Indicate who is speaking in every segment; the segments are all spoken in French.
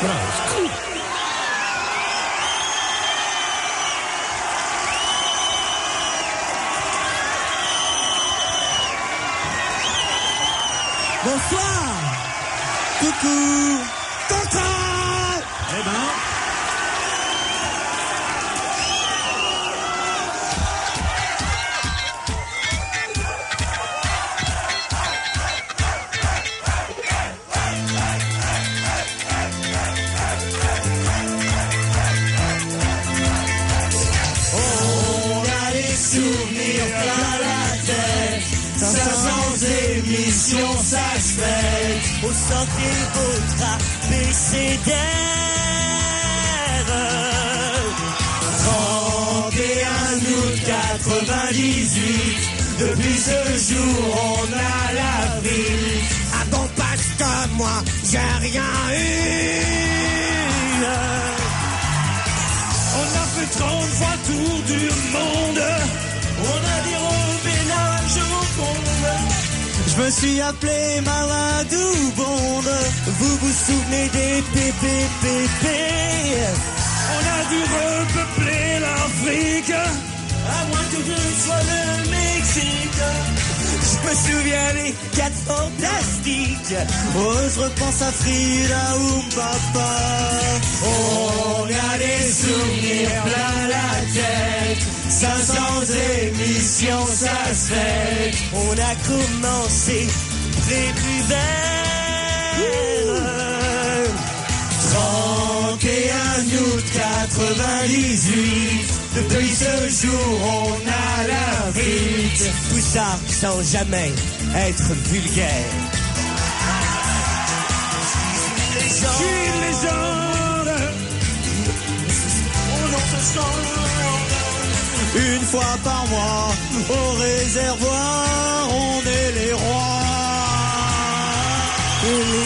Speaker 1: Bonsoir. Coucou. Content.
Speaker 2: Eh ben.
Speaker 1: On a des souvenirs plein la tête. 500 émissions, ça se fait. Au sentier votre abécédaire. 31 août 98. Depuis ce jour, on a la vie. Ah bon, parce que moi, j'ai rien eu.
Speaker 2: On a fait 30 fois tour du monde.
Speaker 1: On a des robinages au fond. Je me suis appelé Mamadou Bonde. Vous vous souvenez des PPPP?
Speaker 2: On a dû repeupler l'Afrique.
Speaker 1: À moins que je sois le Mexique. Je me souviens des 4 fantastiques. Oh, je repense à Frida ou Papa. On a des souvenirs plein la tête. 500 émissions, ça se fait. On a commencé prépubère. 31 août 98. Depuis ce jour, on a la vie. Tout ça sans jamais être vulgaire.
Speaker 2: Je suis une légende.
Speaker 1: On en se sent. Une fois par mois, au réservoir, on est les rois. Les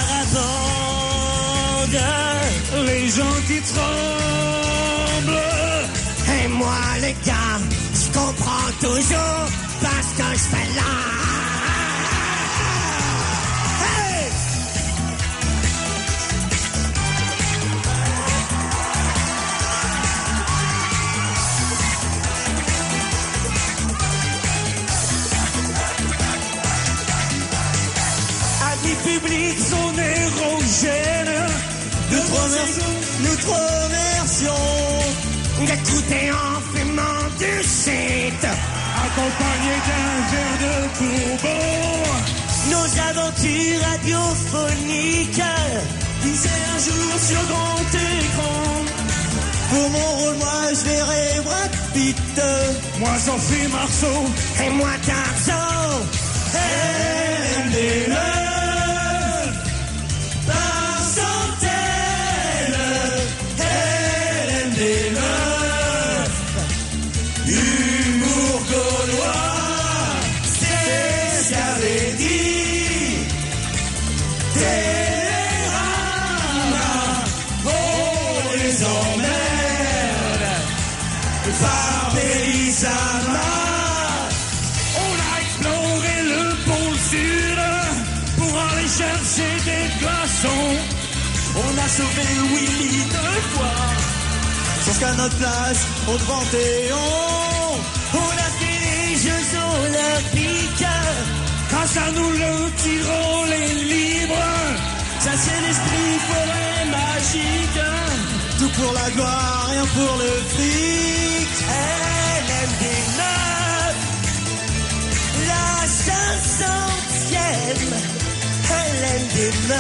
Speaker 1: sarabandes,
Speaker 2: Les gens qui tremblent.
Speaker 1: et moi les gars, je comprends toujours parce que je fais là. Hey!
Speaker 2: Amis publics, son érogène.
Speaker 1: Nous te remercions d'écouter en fumant du shit.
Speaker 2: Accompagné d'un verre de bourbon.
Speaker 1: Nos aventures radiophoniques disaient un jour sur grand écran. Pour mon rôle, moi je verrai Brad Pitt.
Speaker 2: Moi j'en fais Marceau.
Speaker 1: Et moi Tarzan. LMD9 par centaines. LMD9 humour gaulois. C'est ce qu'avait dit Télérama. On les emmerde par Bélissama.
Speaker 2: On a exploré le pôle sud pour aller chercher des glaçons.
Speaker 1: On a sauvé Willy 2 fois jusqu'à notre place au Panthéon. On a fait les Jeux Olympiques
Speaker 2: Grâce à nous le tyran les libres.
Speaker 1: ça c'est l'esprit forêt magique. Tout pour la gloire, rien pour le fric. LMD9 la 500e LMD9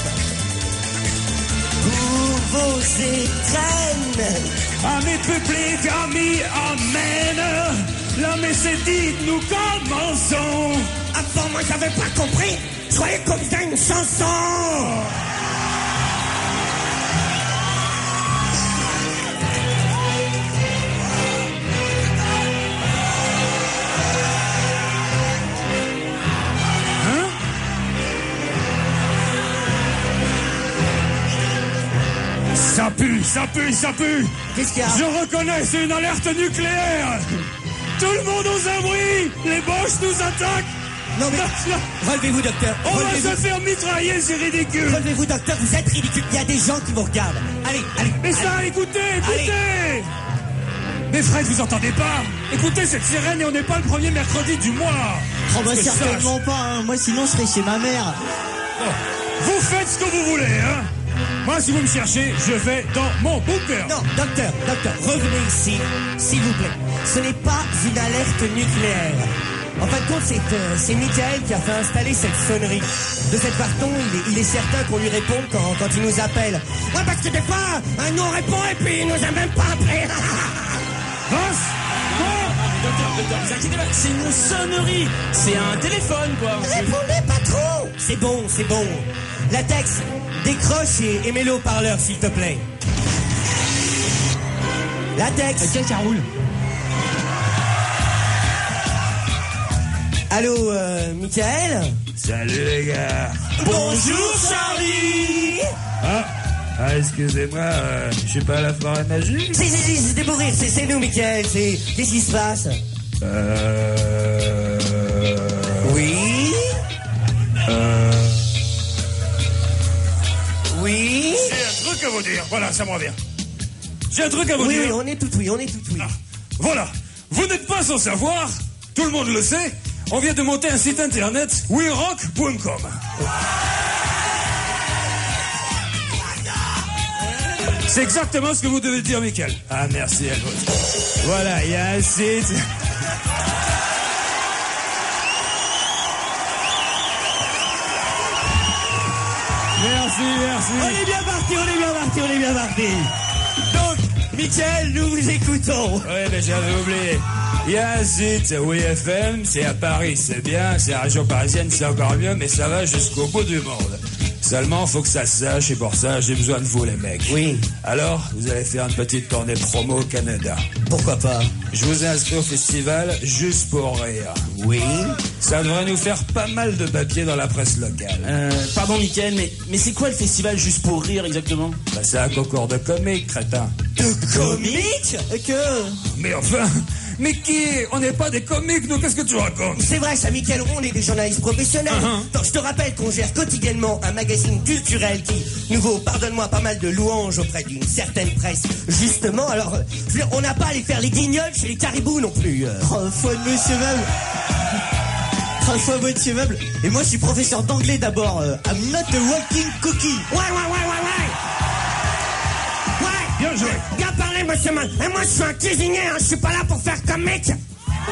Speaker 1: pour vos étrennes.
Speaker 2: Amis publics, amis, amen. La messe est dite, nous commençons.
Speaker 1: Avant moi j'avais pas compris. Je croyais qu'on faisait une chanson.
Speaker 2: Ça pue, ça pue, ça pue.
Speaker 1: Qu'est-ce qu'il y a?
Speaker 2: Je reconnais, c'est une alerte nucléaire. Tout le monde aux abris. Les Boches nous attaquent.
Speaker 1: Non mais... Relevez-vous, docteur.
Speaker 2: On va se faire mitrailler, c'est ridicule.
Speaker 1: Relevez-vous, docteur, vous êtes ridicule. Il y a des gens qui vous regardent. Allez.
Speaker 2: Mais ça, écoutez. Mais Fred, vous entendez pas? Écoutez cette sirène et on n'est pas le premier mercredi du mois.
Speaker 1: Oh bah certainement pas, hein. Moi sinon je serais chez ma mère.
Speaker 2: Bon. Vous faites ce que vous voulez, hein. Moi, si vous me cherchez, je vais dans mon bunker.
Speaker 1: Non, docteur, revenez ici, s'il vous plaît. Ce n'est pas une alerte nucléaire. En fin de compte, c'est Michael qui a fait installer cette sonnerie. De cette façon, il est certain qu'on lui réponde quand il nous appelle. Ouais, parce que des fois, nous on répond et puis il nous a même pas appelé.
Speaker 3: Docteur, vous inquiétez pas, c'est une sonnerie. C'est un téléphone, quoi.
Speaker 1: Répondez pas trop. C'est bon. Latex, décroche et mets-le au parleur, s'il te plaît. Latex.
Speaker 3: Ok, ça roule.
Speaker 1: Allô, Michael?
Speaker 2: Salut les gars.
Speaker 1: Bonjour, Charlie.
Speaker 2: Ah, excusez-moi, je suis pas à la forêt magique.
Speaker 1: Si, c'était pour rire, c'est nous, Michael. Qu'est-ce qui se passe? Oui? Oui?
Speaker 2: J'ai un truc à vous dire, voilà, ça me revient. J'ai un truc à vous dire.
Speaker 1: Oui, on est tout oui.
Speaker 2: Ah, voilà, vous n'êtes pas sans savoir, tout le monde le sait, on vient de monter un site internet, werock.com. C'est exactement ce que vous devez dire, Michael. Ah, merci à vous. Voilà, il y a un site. Merci.
Speaker 1: On est bien parti. Donc, Michael, nous vous écoutons.
Speaker 2: Oui, mais j'avais oublié. Il y a un site, WeFM, c'est à Paris, c'est bien, c'est la région parisienne, c'est encore mieux, mais ça va jusqu'au bout du monde. Seulement, faut que ça se sache, et pour ça, j'ai besoin de vous, les mecs.
Speaker 1: Oui.
Speaker 2: Alors, vous allez faire une petite tournée promo au Canada.
Speaker 1: Pourquoi pas?
Speaker 2: Je vous ai inscrit au festival juste pour rire.
Speaker 1: Oui.
Speaker 2: Ça devrait nous faire pas mal de papier dans la presse locale.
Speaker 3: Pardon, Mickaël, mais c'est quoi le festival juste pour rire exactement?
Speaker 2: Bah, c'est un concours de comiques, crétin.
Speaker 1: De comiques?
Speaker 2: Mais enfin, mais qui? On n'est pas des comiques, nous, qu'est-ce que tu racontes?
Speaker 1: C'est vrai, ça, Michael, on est des journalistes professionnels. Donc, je te rappelle qu'on gère quotidiennement un magazine culturel qui nous vaut, pardonne-moi, pas mal de louanges auprès d'une certaine presse. Justement, alors, je veux dire, on n'a pas à aller faire les guignols chez les caribous non plus. Foi de Monsieur Meuble. Foi de Monsieur Meuble. Et moi, je suis professeur d'anglais d'abord. I'm not a walking cookie. Ouais.
Speaker 2: Bien joué.
Speaker 1: Bien parlé, Monsieur Meuble. Et moi, je suis un cuisinier, hein. Je suis pas là pour faire comique. Et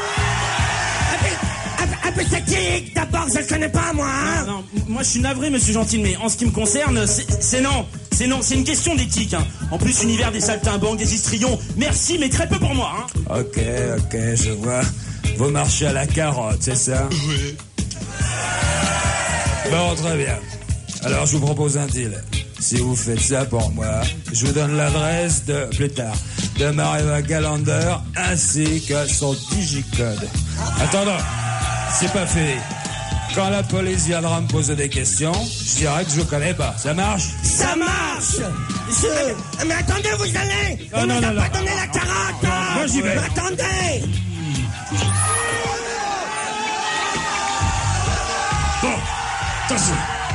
Speaker 1: puis c'est qui? D'abord, je le connais pas, moi, hein.
Speaker 3: Non, moi je suis navré, monsieur Gentil, mais en ce qui me concerne, c'est non, c'est une question d'éthique, hein. En plus, univers des saltimbanques, des histrions, merci, mais très peu pour moi, hein.
Speaker 2: Ok, je vois. Vous marchez à la carotte, c'est ça? Oui. Bon, très bien. Alors, je vous propose un deal. Si vous faites ça pour moi, je vous donne l'adresse de Maria Galander ainsi que son digicode. Attends, c'est pas fini. Quand la police viendra me poser des questions, je dirai que je vous connais pas. Ça marche?
Speaker 1: Ça marche! Mais attendez, vous allez! On nous a pas donné la carotte!
Speaker 2: Moi, j'y vais.
Speaker 1: Attendez!
Speaker 2: Bon, attention.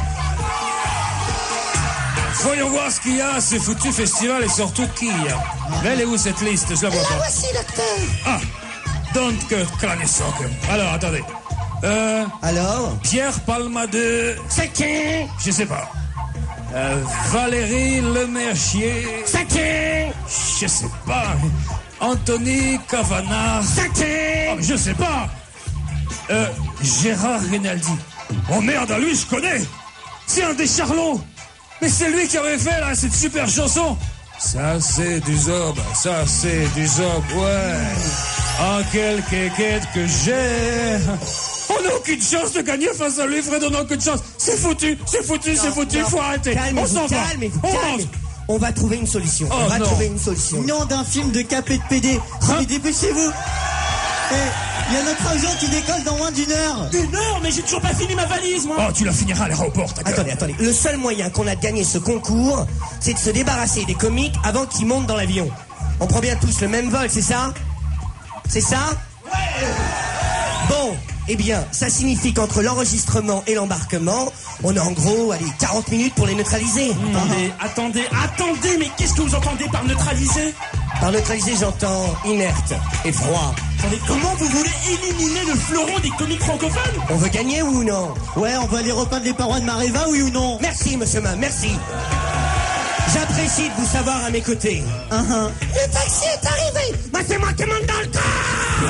Speaker 2: Voyons voir ce qu'il y à ce foutu festival et surtout qui y a. Mais elle est où cette liste? Je la vois pas.
Speaker 1: Voici, docteur!
Speaker 2: Ah! Don't Kranisok. Alors, attendez.
Speaker 1: Alors?
Speaker 2: Pierre Palmade.
Speaker 1: C'est qui?
Speaker 2: Je sais pas. Valérie Lemercier.
Speaker 1: C'est qui?
Speaker 2: Je sais pas. Anthony Cavana.
Speaker 1: C'est qui?
Speaker 2: Oh, je sais pas. Gérard Rinaldi. Oh merde, lui je connais. C'est un des Charlots. Mais c'est lui qui avait fait là cette super chanson. Ça c'est du zob, ouais. Oh quelle quéquette que j'ai. On n'a aucune chance de gagner face à lui, Fred, on n'a aucune chance. C'est foutu, faut arrêter. On s'en va.
Speaker 1: On va trouver une solution.
Speaker 4: Nom d'un film de capé de PD. Mais dépêchez-vous. Il y a notre avion qui décolle dans moins d'une heure.
Speaker 3: Une heure? Mais j'ai toujours pas fini ma valise, moi.
Speaker 2: Oh, tu la finiras à l'aéroport, ta gueule.
Speaker 1: Attendez. Le seul moyen qu'on a de gagner ce concours, c'est de se débarrasser des comiques avant qu'ils montent dans l'avion. On prend bien tous le même vol, c'est ça? C'est ça? Ouais. Bon, Eh bien, ça signifie qu'entre l'enregistrement et l'embarquement, on a en gros, 40 minutes pour les neutraliser.
Speaker 3: Attendez, mais qu'est-ce que vous entendez par neutraliser?
Speaker 1: Par neutraliser, j'entends inerte et froid.
Speaker 3: Attendez, comment vous voulez éliminer le fleuron des comiques francophones?
Speaker 1: On veut gagner ou non?
Speaker 4: Ouais, on va aller repeindre les parois de Mareva, oui ou non?
Speaker 1: Merci, monsieur Main, merci. J'apprécie de vous savoir à mes côtés. Le taxi est arrivé. Bah, c'est moi qui monte dans le car.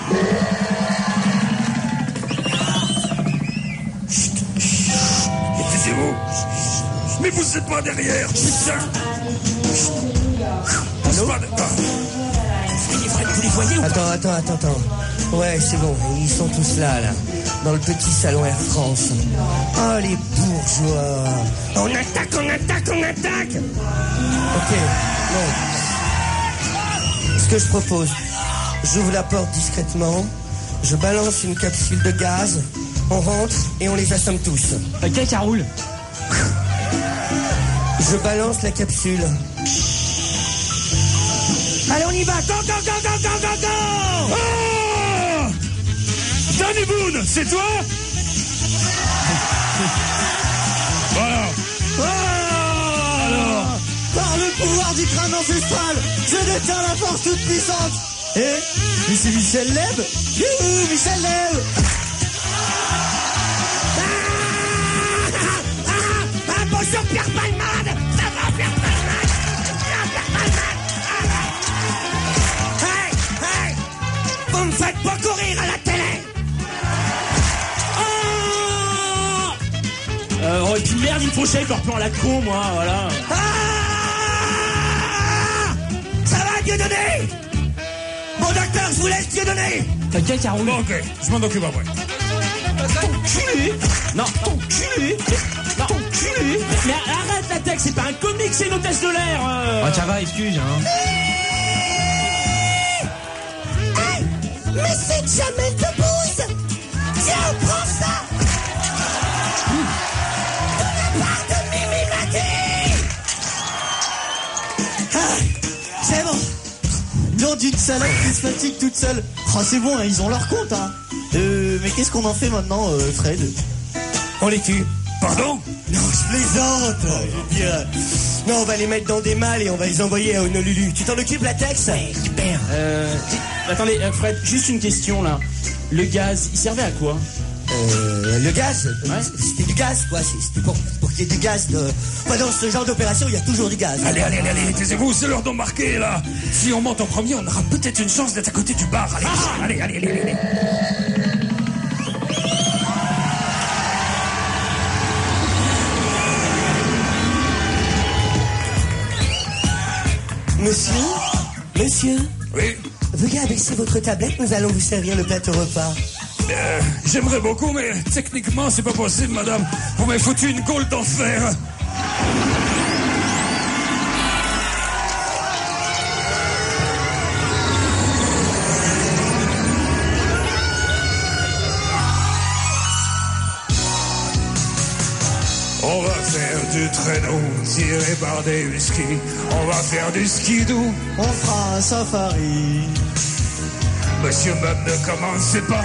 Speaker 2: Taisez-vous. Mais vous êtes pas derrière, putain.
Speaker 1: Allô?
Speaker 3: Fred, vous les voyez ou pas?
Speaker 1: Attends. Ouais, c'est bon, ils sont tous là, dans le petit salon Air France. Oh, les bourgeois. On attaque. Ok, bon. Ce que je propose, j'ouvre la porte discrètement, je balance une capsule de gaz, on rentre et on les assomme tous.
Speaker 3: Ok, Caroul.
Speaker 1: Je balance la capsule. Allez, on y va. Go.
Speaker 2: Ah Danny Boone, c'est toi? Voilà. Alors,
Speaker 4: Par le pouvoir du crâne ancestral, je détiens la force toute puissante. Mais c'est Michel Leb. Youhou, Michel Leb.
Speaker 1: Bonjour Pierre Palmade. Ça va Pierre Palmade? Hey, vous me faites pas courir à la télé.
Speaker 3: Oh, et puis merde, il me faut chèque leur plan à la con, moi, voilà.
Speaker 1: Ça va, Dieudonné? Bon docteur, je vous laisse Dieudonné.
Speaker 3: T'inquiète, Caroul.
Speaker 2: bon, ok, je m'en occupe après.
Speaker 3: T'enculé. Non, t'enculé. Non, t'enculé. Mais arrête la tech, c'est pas un comique, c'est une hôtesse de l'air.
Speaker 5: Ça va, excuse,
Speaker 1: Hey, mais c'est Jamel Debbouze. Tiens, prends ça.
Speaker 4: C'est bon. Nom d'une salope qui se fatigue toute seule. Oh, c'est bon, hein, ils ont leur compte, hein. Mais qu'est-ce qu'on en fait maintenant, Fred?
Speaker 1: On les tue.
Speaker 2: Pardon?
Speaker 1: Non, je plaisante. Je veux dire, non, on va les mettre dans des malles et on va les envoyer à Honolulu. Tu t'en occupes, la Tex? Super.
Speaker 3: Attendez, Fred, juste une question, là. Le gaz, il servait à quoi?
Speaker 1: Le gaz,
Speaker 3: Ouais.
Speaker 1: c'était du gaz, quoi. C'était pour qu'il y ait du gaz. Dans ce genre d'opération, il y a toujours du gaz.
Speaker 2: Allez, taisez-vous, c'est l'heure d'embarquer, là. Si on monte en premier, on aura peut-être une chance d'être à côté du bar. Allez.
Speaker 1: Monsieur,
Speaker 2: Oui,
Speaker 1: veuillez abaisser votre tablette, nous allons vous servir le plateau repas.
Speaker 2: j'aimerais beaucoup, mais techniquement, c'est pas possible, madame. Vous m'avez foutu une gaule d'enfer. On va faire du traîneau tiré par des huskies. On va faire du skidoo.
Speaker 4: On fera un safari.
Speaker 2: Monsieur Bob, ne commencez pas.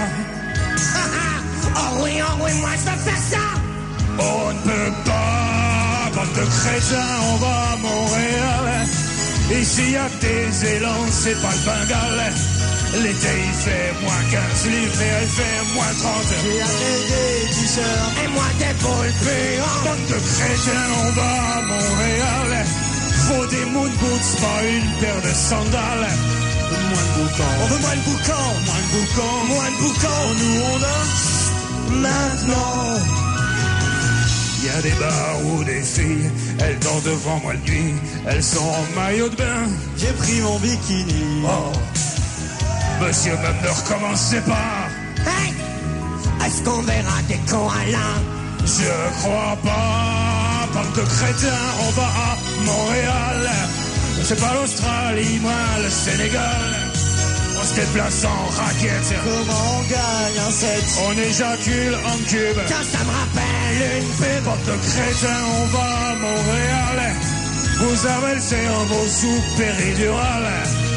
Speaker 1: Oh oui, moi je veux faire ça.
Speaker 2: On ne peut pas, bande de crétins, on va à Montréal. Ici y a des élans, c'est pas le Bengale. L'été il fait moins 15, l'hiver il fait moins 30.
Speaker 4: J'ai amené des t-shirts.
Speaker 1: Et moi des boules puantes.
Speaker 2: Bande de crétins, on va à Montréal. Faut des moon boots, pas une paire de sandales. Moins de boucan.
Speaker 1: On veut moins de boucan.
Speaker 2: Moins de boucan.
Speaker 1: Moins de boucan.
Speaker 2: Nous on a.
Speaker 1: Maintenant.
Speaker 2: Il y a des bars où des filles, elles dansent devant moi de nuit. Elles sont en maillot de bain.
Speaker 4: J'ai pris mon bikini.
Speaker 2: Oh. Monsieur, même ne recommencez pas.
Speaker 1: Hey, est-ce qu'on verra des koalas?
Speaker 2: Je crois pas. Bande de crétins, on va à Montréal. C'est pas l'Australie, moi le Sénégal. On se déplace en raquette.
Speaker 4: Comment on gagne un set?
Speaker 2: On éjacule en cube.
Speaker 1: Quand ça me rappelle une pub.
Speaker 2: Bande de crétins, on va à Montréal. Vous avez le cerveau sous péridurale.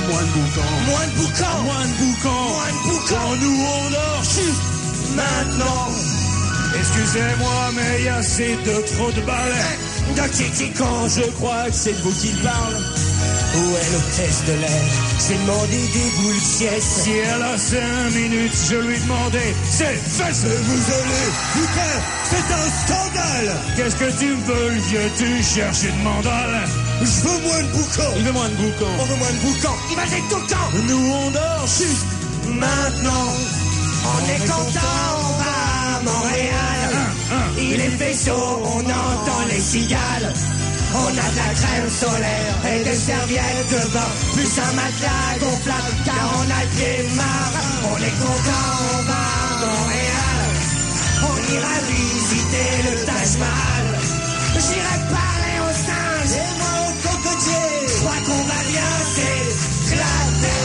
Speaker 3: Moins de boucan.
Speaker 1: Moins de boucan.
Speaker 3: Moins de boucan.
Speaker 1: Moins de boucan.
Speaker 3: Quand nous on dort, chut.
Speaker 1: Maintenant.
Speaker 2: Excusez-moi, mais il y a assez de trop de balais.
Speaker 3: Quand je crois que c'est de vous qu'il parle.
Speaker 1: Où est l'hôtesse de l'air? J'ai demandé des boules de sieste.
Speaker 2: Si elle a 5 minutes, je lui demandais, c'est fait.
Speaker 1: Vous allez, putain, c'est un scandale.
Speaker 2: Qu'est-ce que tu me veux, le vieux? Tu cherches une mandale?
Speaker 1: Je veux moins de boucan.
Speaker 3: Il veut moins de boucan.
Speaker 1: On veut moins de boucan. Imagine tout le temps.
Speaker 3: Nous on dort, chut.
Speaker 1: Maintenant, on est content, on va à Montréal. Il est fait chaud, on entend les cigales. On a de la crème solaire et des serviettes de bain, plus un matelas gonflable car on a le pied marre. On est content, on va à Montréal. On ira visiter le Taj Mahal. J'irai parler aux singes et moi au cocotier. Je crois qu'on va bien s'éclater.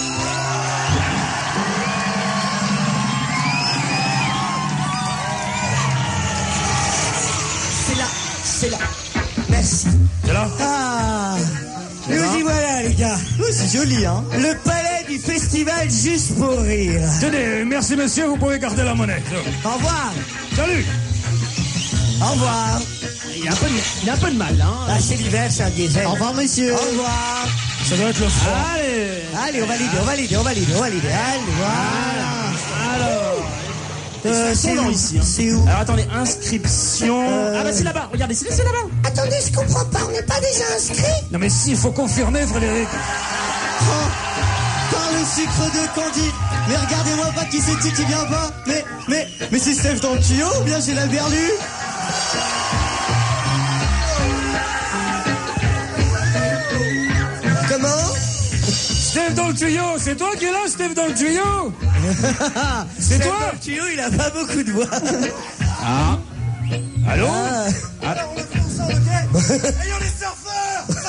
Speaker 1: C'est là. Merci.
Speaker 2: C'est là?
Speaker 1: Ah, nous y voilà les gars.
Speaker 4: Oh, c'est joli, hein.
Speaker 1: Le palais du festival Juste pour rire.
Speaker 2: Tenez, merci monsieur, vous pouvez garder la monnaie.
Speaker 1: Au revoir.
Speaker 2: Salut.
Speaker 1: Au revoir.
Speaker 3: Il a un peu de mal, hein.
Speaker 1: Ah, c'est l'hiver, c'est un diesel.
Speaker 4: Au revoir, monsieur.
Speaker 1: Au revoir.
Speaker 2: Ça doit être le froid.
Speaker 3: Allez.
Speaker 1: Allez, on valide. Allez, voilà.
Speaker 3: Alors.
Speaker 1: C'est
Speaker 3: où
Speaker 1: où
Speaker 3: ici, hein.
Speaker 1: C'est où?
Speaker 3: Alors attendez, inscription. Ah bah c'est là-bas, regardez, c'est là-bas.
Speaker 1: Attendez, je comprends pas, on n'est pas déjà inscrit?
Speaker 2: Non mais si, il faut confirmer, Frédéric.
Speaker 4: Par le sucre de Candide. Mais regardez-moi pas qui c'est qui vient pas. Mais c'est Steph dans le tuyau ou bien j'ai la berlue?
Speaker 1: Comment?
Speaker 2: Steph dans le tuyau, c'est toi qui es là, Steph dans le tuyau? C'est toi?
Speaker 1: Dans le tuyau, il a pas beaucoup de voix.
Speaker 2: Ah. Allô?
Speaker 1: Alors, on est pour ça, ok? Ayons les surfeurs!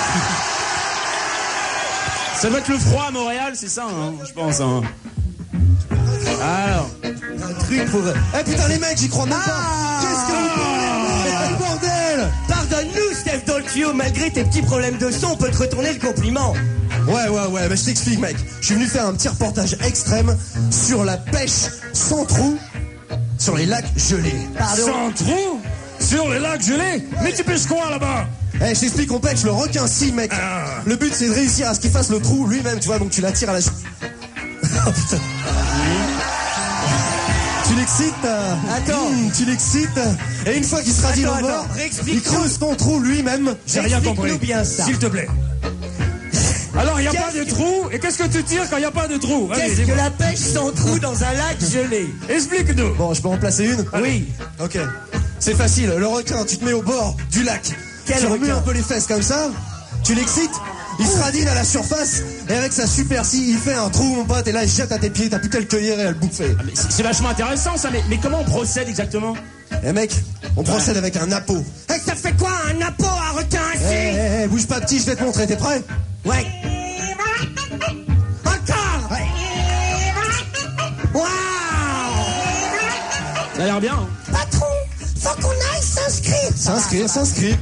Speaker 3: Ça doit être le froid à Montréal, c'est ça, hein, je pense. Hein. Alors.
Speaker 1: Un truc pour...
Speaker 4: Eh putain les mecs, j'y crois même pas. Qu'est-ce que vous parlez? Le bordel!
Speaker 1: Pardonne-nous, Steph dans le tuyau, malgré tes petits problèmes de son, on peut te retourner le compliment.
Speaker 5: Ouais, mais je t'explique, mec. Je suis venu faire un petit reportage extrême sur la pêche sans trou sur les lacs gelés.
Speaker 2: Sans trou? Sur les lacs gelés? Mais tu pêches quoi là-bas?
Speaker 5: Eh, je t'explique, on pêche le requin si, mec. Le but, c'est de réussir à ce qu'il fasse le trou lui-même, tu vois, donc tu l'attires à la... Oh putain. Tu l'excites.
Speaker 1: Attends.
Speaker 5: Tu l'excites. Et une fois qu'il sera dit au bord, il creuse ton trou lui-même.
Speaker 2: J'ai rien compris.
Speaker 1: Explique-nous bien ça.
Speaker 2: S'il te plaît. Alors, il n'y a pas de trou. Et qu'est-ce que tu tires quand il n'y a pas de trou? Allez,
Speaker 1: Qu'est-ce que
Speaker 2: dis-moi.
Speaker 1: la pêche sans trou dans un lac gelé?
Speaker 2: Explique-nous.
Speaker 5: Bon, je peux en placer une?
Speaker 1: Oui.
Speaker 5: Ok. C'est facile. Le requin, tu te mets au bord du lac.
Speaker 1: Quel
Speaker 5: tu remues
Speaker 1: requin?
Speaker 5: un peu les fesses comme ça. Tu l'excites. Il se radine à la surface. Et avec sa super scie, il fait un trou, mon pote. Et là, il se jette à tes pieds. T'as plus qu'à le cueillir et à le bouffer.
Speaker 3: Ah, mais c'est vachement intéressant ça, mais comment on procède exactement?
Speaker 5: Eh mec, on procède avec un appôt.
Speaker 1: Et ça fait quoi un appôt à requin ainsi?
Speaker 5: Bouge pas petit, je vais te montrer. T'es prêt?
Speaker 1: Ouais. Encore. Waouh.
Speaker 3: Ça a l'air bien. Hein.
Speaker 1: Patron, faut qu'on aille s'inscrire.
Speaker 5: S'inscrire.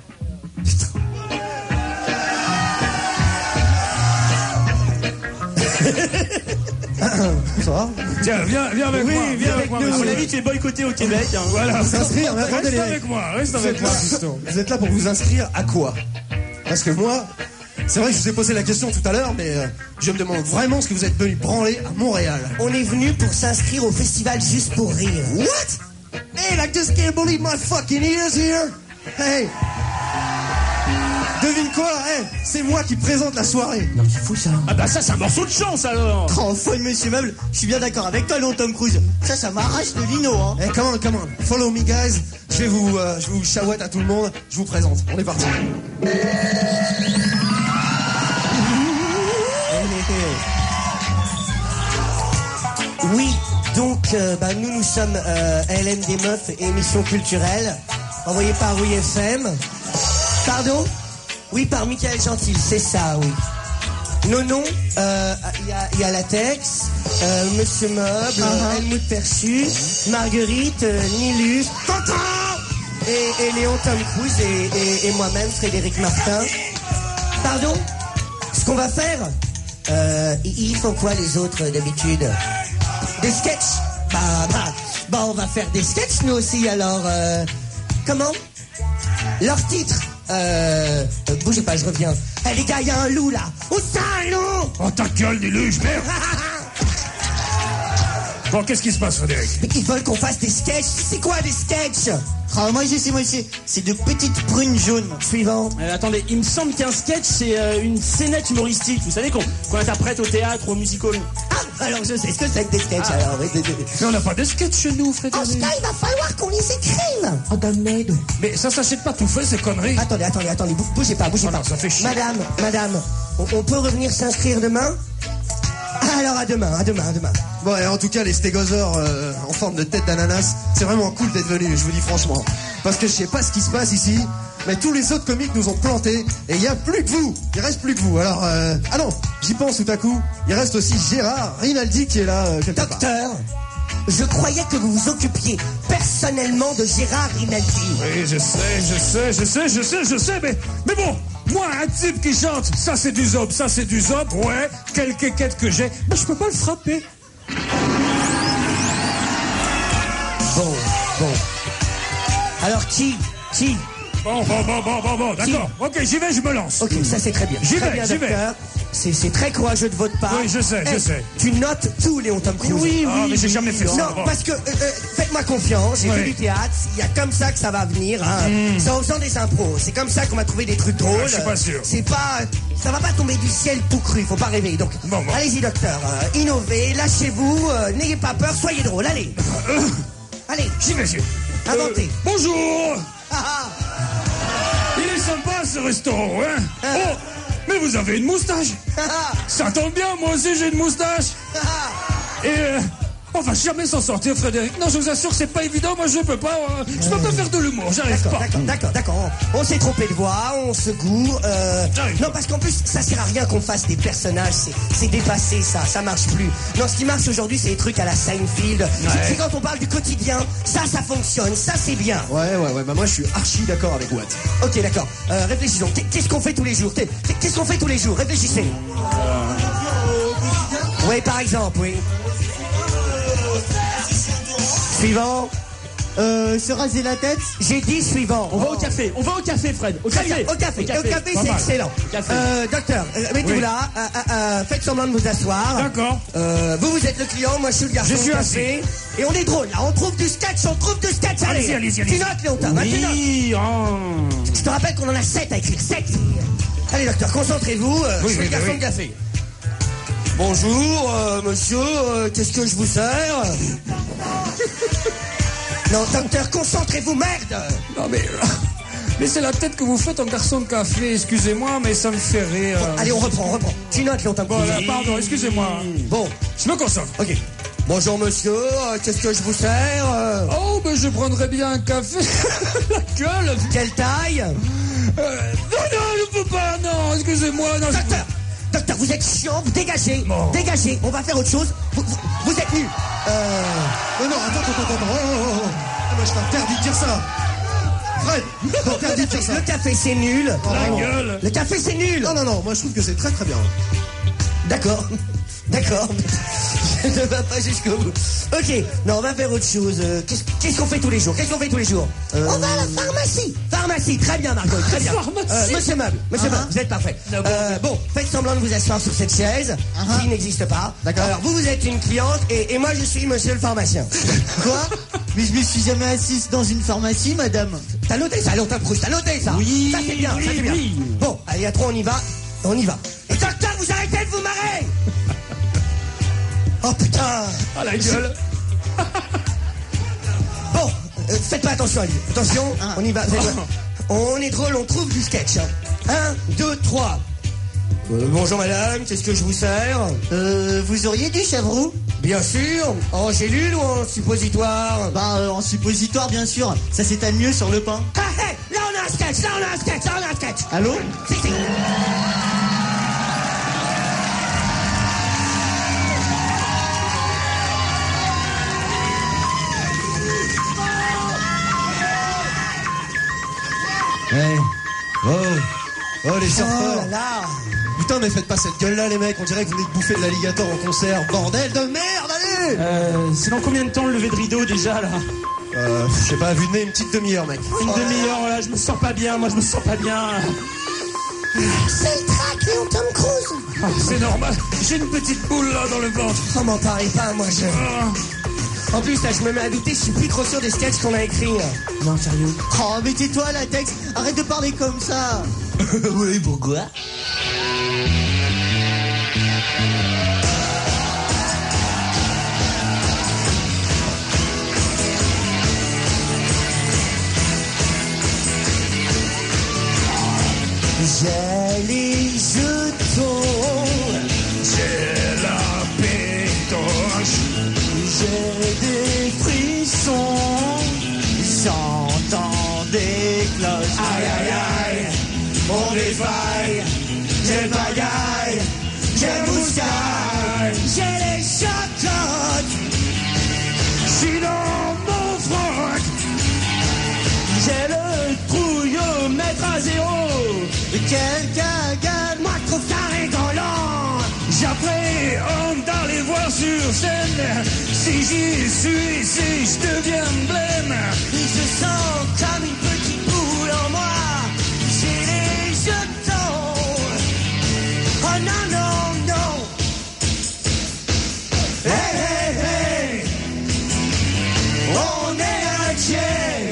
Speaker 5: Ça va?
Speaker 2: Tiens, viens avec moi.
Speaker 1: viens avec
Speaker 2: moi,
Speaker 1: nous.
Speaker 3: À mon
Speaker 2: monsieur.
Speaker 3: avis, tu es boycotté au Québec. Hein.
Speaker 2: Voilà.
Speaker 5: S'inscrire, mais attendez
Speaker 2: Reste
Speaker 5: les
Speaker 2: avec
Speaker 5: mecs.
Speaker 2: moi, reste avec moi, Fiston.
Speaker 5: Vous êtes là pour vous inscrire à quoi? Parce que moi, c'est vrai que je vous ai posé la question tout à l'heure, mais je me demande vraiment ce que vous êtes venu branler à Montréal.
Speaker 1: On est venu pour s'inscrire au festival Juste pour rire.
Speaker 5: What? Hey, I just can't believe my fucking ears here. Hey. Devine quoi? Hey, c'est moi qui présente la soirée.
Speaker 1: Non, c'est fou ça.
Speaker 3: Ah bah ça, c'est un morceau de chance alors.
Speaker 4: Oh, folle, monsieur Meuble. Je suis bien d'accord avec toi, non, Tom Cruise. Ça m'arrache de lino, hein.
Speaker 5: Hey, come on. Follow me, guys. Je vais vous chahouette à tout le monde. Je vous présente. On est parti.
Speaker 1: Oui, donc nous sommes LM des Meufs, émission culturelle, envoyée par Oui FM. Pardon? Oui, par Michael Gentil, c'est ça, oui. Nos noms, il y a Latex, Monsieur Meuble, Helmut Perchu, Marguerite, Nilus, Tonton et Léon Tom Cruise et moi-même, Frédéric Martin. Pardon? Ce qu'on va faire,
Speaker 6: Ils font quoi les autres d'habitude? Des sketchs? Bah, on va faire des sketchs nous aussi alors. Comment? Leur titre? Bougez pas, je reviens. Les gars, il y a un loup là. Où ça, un loup?
Speaker 2: Oh ta gueule, déluge, merde. Bon, qu'est-ce qui se passe, Frédéric?
Speaker 6: Mais ils veulent qu'on fasse des sketchs. C'est quoi des sketchs?
Speaker 4: Moi je sais, c'est de petites prunes jaunes.
Speaker 6: Suivant.
Speaker 3: Attendez, il me semble qu'un sketch, c'est une scénette humoristique. Vous savez qu'on interprète au théâtre, au musical.
Speaker 6: Ah, alors je sais ce que c'est que des sketchs alors.
Speaker 2: Mais on n'a pas de sketch chez nous, Frédéric.
Speaker 6: En ce cas, il va falloir qu'on les écrive. Oh, merde.
Speaker 2: Mais ça s'achète pas tout fait, ces conneries.
Speaker 6: Attendez, bougez pas.
Speaker 2: Non, ça fait chier.
Speaker 6: Madame, on peut revenir s'inscrire demain? Alors à demain.
Speaker 5: Bon, et en tout cas, les stégosaures en forme de tête d'ananas, c'est vraiment cool d'être venus, je vous dis franchement. Parce que je sais pas ce qui se passe ici, mais tous les autres comiques nous ont plantés, et il y a plus que vous. Il reste plus que vous. Alors, ah non, j'y pense tout à coup. Il reste aussi Gérard Rinaldi qui est là quelque part.
Speaker 6: Docteur, je croyais que vous vous occupiez personnellement de Gérard Rinaldi.
Speaker 2: Oui, je sais, mais bon, moi, un type qui chante, ça c'est du zob, ouais, quelle quéquette que j'ai, mais je peux pas le frapper.
Speaker 6: Bon. Alors qui?
Speaker 2: Bon, d'accord. Ok, j'y vais, je me lance.
Speaker 6: Ok, ça c'est très bien.
Speaker 2: J'y
Speaker 6: Très
Speaker 2: vais.
Speaker 6: bien, docteur. C'est très courageux de votre part.
Speaker 2: Oui, je sais.
Speaker 6: Tu notes tout, Léon Tom Cruise.
Speaker 2: Oui, mais j'ai jamais fait ça.
Speaker 6: Non, parce que, faites-moi confiance, j'ai fait du théâtre, il y a comme ça que ça va venir, hein. C'est en faisant des impros, c'est comme ça qu'on va trouver des trucs drôles.
Speaker 2: Je suis pas sûr.
Speaker 6: Ça va pas tomber du ciel tout cru, faut pas rêver. Donc,
Speaker 2: Bon.
Speaker 6: allez-y, docteur, innovez, lâchez-vous, n'ayez pas peur, soyez drôle, allez. Allez,
Speaker 2: J'y vais.
Speaker 6: inventez.
Speaker 2: Bonjour.
Speaker 6: Ah,
Speaker 2: Il est sympa ce restaurant, hein. Oh, mais vous avez une moustache. Ça tombe bien, moi aussi j'ai une moustache. Et on va jamais s'en sortir, Frédéric. Non, je vous assure, c'est pas évident. Moi, je peux pas faire de l'humour. J'arrive pas.
Speaker 6: D'accord. On s'est trompé de voix, on se gourre. Non, parce qu'en plus, ça sert à rien qu'on fasse des personnages. C'est dépassé, ça marche plus. Non, ce qui marche aujourd'hui, c'est les trucs à la Seinfeld. C'est quand on parle du quotidien. Ça fonctionne. Ça, c'est bien.
Speaker 5: Ouais, bah moi je suis archi d'accord avec Watt.
Speaker 6: Ok, d'accord. Réfléchissons. Qu'est-ce qu'on fait tous les jours? Qu'est-ce qu'on fait tous les jours? Réfléchissez. Oui, par exemple, oui. Suivant.
Speaker 4: Se raser la tête.
Speaker 6: J'ai dit suivant.
Speaker 3: On va au café, Fred. Au café,
Speaker 6: Au café, c'est
Speaker 3: mal.
Speaker 6: excellent.
Speaker 3: Café.
Speaker 6: Docteur, mettez-vous là. Faites semblant de vous asseoir.
Speaker 2: D'accord.
Speaker 6: Vous êtes le client, moi je suis le garçon.
Speaker 2: Je suis
Speaker 6: au café. Et on est drôle là. On trouve du sketch.
Speaker 2: Allez-y.
Speaker 6: Tu notes, Léon Tom, tu notes.
Speaker 3: Oui,
Speaker 6: Je te rappelle qu'on en a 7 à écrire. 7. Allez, docteur, concentrez-vous. Je suis le garçon de café. Bonjour, monsieur. Qu'est-ce que je vous sers? Non, docteur, concentrez-vous, merde!
Speaker 2: Non, mais c'est la tête que vous faites en garçon de café. Excusez-moi, mais ça me fait rire.
Speaker 6: Bon, allez, on reprend. Tu notes, Léon Tom.
Speaker 2: Bon, là, pardon, excusez-moi.
Speaker 6: Bon,
Speaker 2: Je me concentre.
Speaker 6: ok. Bonjour, monsieur. Qu'est-ce que je vous sers?
Speaker 2: Oh, ben je prendrais bien un café. La gueule.
Speaker 6: Quelle taille?
Speaker 2: Non, je peux pas. Non, excusez-moi. Non,
Speaker 6: Docteur, vous êtes chiant, vous dégagez.
Speaker 2: Bon.
Speaker 6: Dégagez, on va faire autre chose. Vous êtes nus.
Speaker 5: Non, attends. Oh. Moi je t'interdis de dire ça. Fred, je t'interdis de dire ça.
Speaker 6: Le café, c'est nul.
Speaker 2: La gueule.
Speaker 6: Le café, c'est nul.
Speaker 5: Non, moi je trouve que c'est très très bien.
Speaker 6: D'accord. Je ne vais pas jusqu'au bout. Ok, non, on va faire autre chose. Qu'est-ce qu'on fait tous les jours? On va à la pharmacie. Pharmacie, très bien, Margot, très bien. Monsieur Meuble, vous êtes parfait. Bon, faites semblant de vous asseoir sur cette chaise qui n'existe pas.
Speaker 5: D'accord.
Speaker 6: Alors, vous êtes une cliente et moi, je suis monsieur le pharmacien.
Speaker 4: Quoi? Mais je me suis jamais assise dans une pharmacie, madame.
Speaker 6: T'as noté ça, Léon Tom Cruise, t'as noté ça?
Speaker 3: Oui,
Speaker 6: Ça, c'est bien,
Speaker 3: oui,
Speaker 6: ça, c'est bien.
Speaker 3: oui.
Speaker 6: Bon, allez, à 3, on y va. Et docteur, vous arrêtez de vous marrer. Oh putain.
Speaker 2: Ah, la gueule.
Speaker 6: Bon, faites pas attention à lui. Attention, on y va. On est drôle, on trouve du sketch. 1, 2, 3. Bonjour madame, qu'est-ce que je vous sers?
Speaker 4: Vous auriez du chèvreau?
Speaker 6: Bien sûr. En gélule ou en suppositoire?
Speaker 4: En suppositoire, bien sûr. Ça s'étale mieux sur le pain.
Speaker 6: Ah, hey, là on a un sketch.
Speaker 4: Allô?
Speaker 6: Si.
Speaker 7: Hey, oh,
Speaker 5: Oh, les surfeurs.
Speaker 6: Oh là là.
Speaker 5: Putain, mais faites pas cette gueule-là, les mecs. On dirait que vous venez de bouffer de l'alligator en concert. Bordel de merde, allez.
Speaker 3: C'est dans combien de temps le lever de rideau déjà là?
Speaker 5: Je sais pas, à vue de nez, une petite demi-heure, mec.
Speaker 3: Une demi-heure, voilà, je me sens pas bien, moi je me sens pas bien.
Speaker 6: C'est le trac, Léon Tom Cruise.
Speaker 2: Ah, c'est normal, j'ai une petite boule là dans le ventre.
Speaker 6: Oh, m'en parlez pas, moi je...
Speaker 2: Ah.
Speaker 6: En plus, là, je me mets à douter, je suis plus trop sûr des sketchs qu'on a écrits.
Speaker 3: Non, sérieux.
Speaker 4: Oh, mais tais-toi, latex. Arrête de parler comme ça.
Speaker 6: Oui, pourquoi? J'ai les jetons,
Speaker 2: J'ai la pétoche,
Speaker 4: J'ai des frissons. J'entends des cloches.
Speaker 2: aïe aïe aïe, on défaille, j'ai le bagaille, j'ai le mouscaille,
Speaker 6: j'ai les chocottes,
Speaker 2: j'suis dans mon froc,
Speaker 3: J'ai le trouillomètre à zéro.
Speaker 4: Quelqu'un gagne.
Speaker 6: moi je trouve ça rigolant.
Speaker 2: j'appréhende d'aller voir sur scène, si j'y suis, si je deviens blême,
Speaker 6: Je sens comme une petite boule en moi. J'ai les jetons. Oh non, non, non.
Speaker 2: hey hey hey, on est inquiet.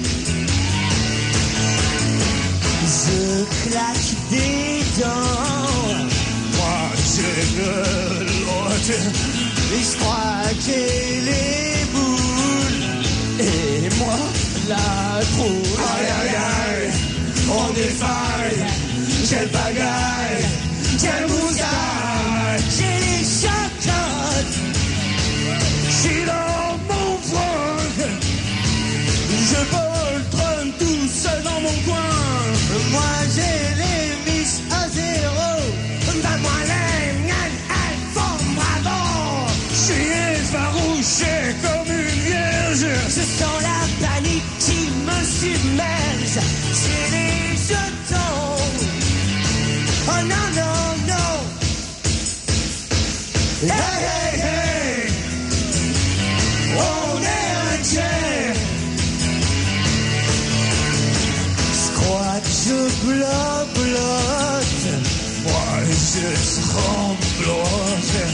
Speaker 6: Je claque des dents.
Speaker 2: Moi j'ai le lot,
Speaker 4: Et je crois que j'ai les boules.
Speaker 3: Et moi, la trouille.
Speaker 2: aïe aïe aïe, on défaille, j'ai le bagaille, j'ai le mouscaille,
Speaker 6: J'ai les chocottes.
Speaker 2: j'suis dans mon froc,
Speaker 3: Je poltronne tout seul dans mon coin.
Speaker 4: Moi j'ai les miches à zéro.
Speaker 6: Bah moi les miennes, elles font bravo.
Speaker 2: j'suis effarouché comme une vierge.
Speaker 6: Je sens la panique qui me submerge. J'ai les jetons. Oh non, non, non.
Speaker 2: Hey hey hey, on est inquiet.
Speaker 4: Je crois que je blablote.
Speaker 2: Moi je tremblote.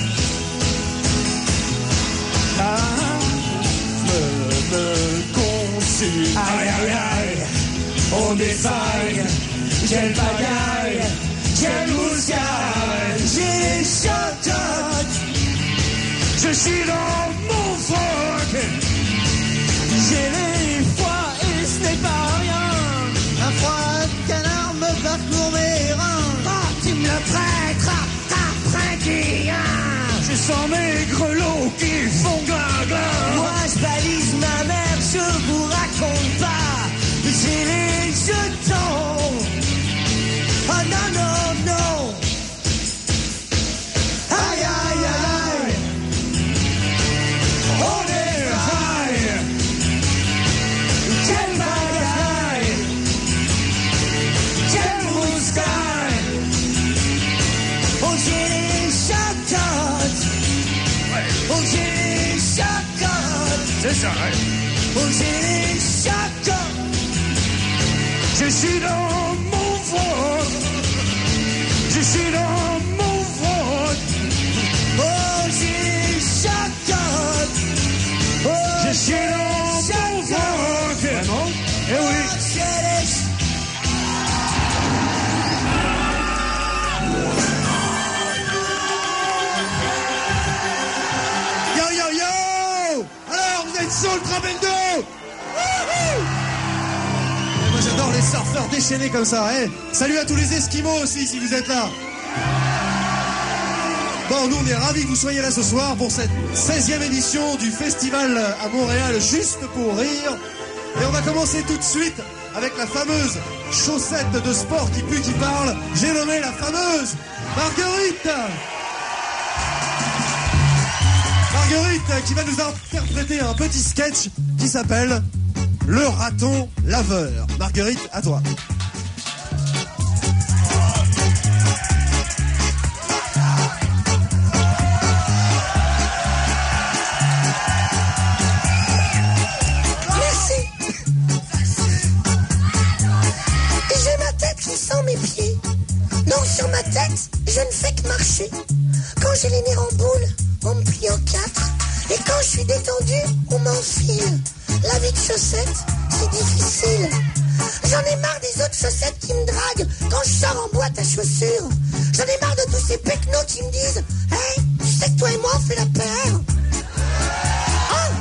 Speaker 3: Me consume.
Speaker 2: Aïe aïe aïe, on défaille, j'ai le bagaille, j'ai le mouscaille,
Speaker 6: J'ai les chocottes.
Speaker 2: je suis dans mon froc,
Speaker 3: J'ai les foies et ce n'est pas rien.
Speaker 4: Un froid de canard me parcourt mes reins.
Speaker 6: Oh, tu me le prêteras après qu'il
Speaker 2: je sens mes grelots qui font glin-glin.
Speaker 6: Moi je balise ma mère, je vous raconte pas. J'ai les jetons. Oh non, non, non. Aïe, aïe, aïe.
Speaker 2: On défaille,
Speaker 6: Quel bagaille.
Speaker 2: quel mouscaille.
Speaker 6: Oh, j'ai les chocottes. Oh, j'ai les chocottes.
Speaker 2: C'est ça, hein.
Speaker 6: Oh, j'ai les chocottes.
Speaker 2: Je suis dans mon froc, je suis dans mon froc,
Speaker 6: Oh, j'ai les chocottes. Oh,
Speaker 2: je suis dans mon froc. Vraiment? Eh oui.
Speaker 6: oh, j'ai les
Speaker 5: Yo yo yo. Alors, vous êtes sur le trabendo. Moi j'adore les surfeurs déchaînés comme ça. Salut à tous les Esquimaux aussi si vous êtes là. Bon, nous on est ravis que vous soyez là ce soir pour cette 16e édition du festival à Montréal Juste pour rire. Et on va commencer tout de suite avec la fameuse chaussette de sport qui pue qui parle. J'ai nommé la fameuse Marguerite. Marguerite qui va nous interpréter un petit sketch qui s'appelle Le raton laveur. Marguerite, à toi.
Speaker 7: marcher sans mes pieds. Non, sur ma tête, je ne fais que marcher. Quand j'ai les nerfs en boule, on me plie en 4. Et quand je suis détendu, on m'enfile. La vie de chaussette, c'est difficile. J'en ai marre des autres chaussettes qui me draguent quand je sors en boîte à chaussures. J'en ai marre de tous ces pecnos qui me disent « Hey, tu sais que toi et moi on fait la paire ?» Oh!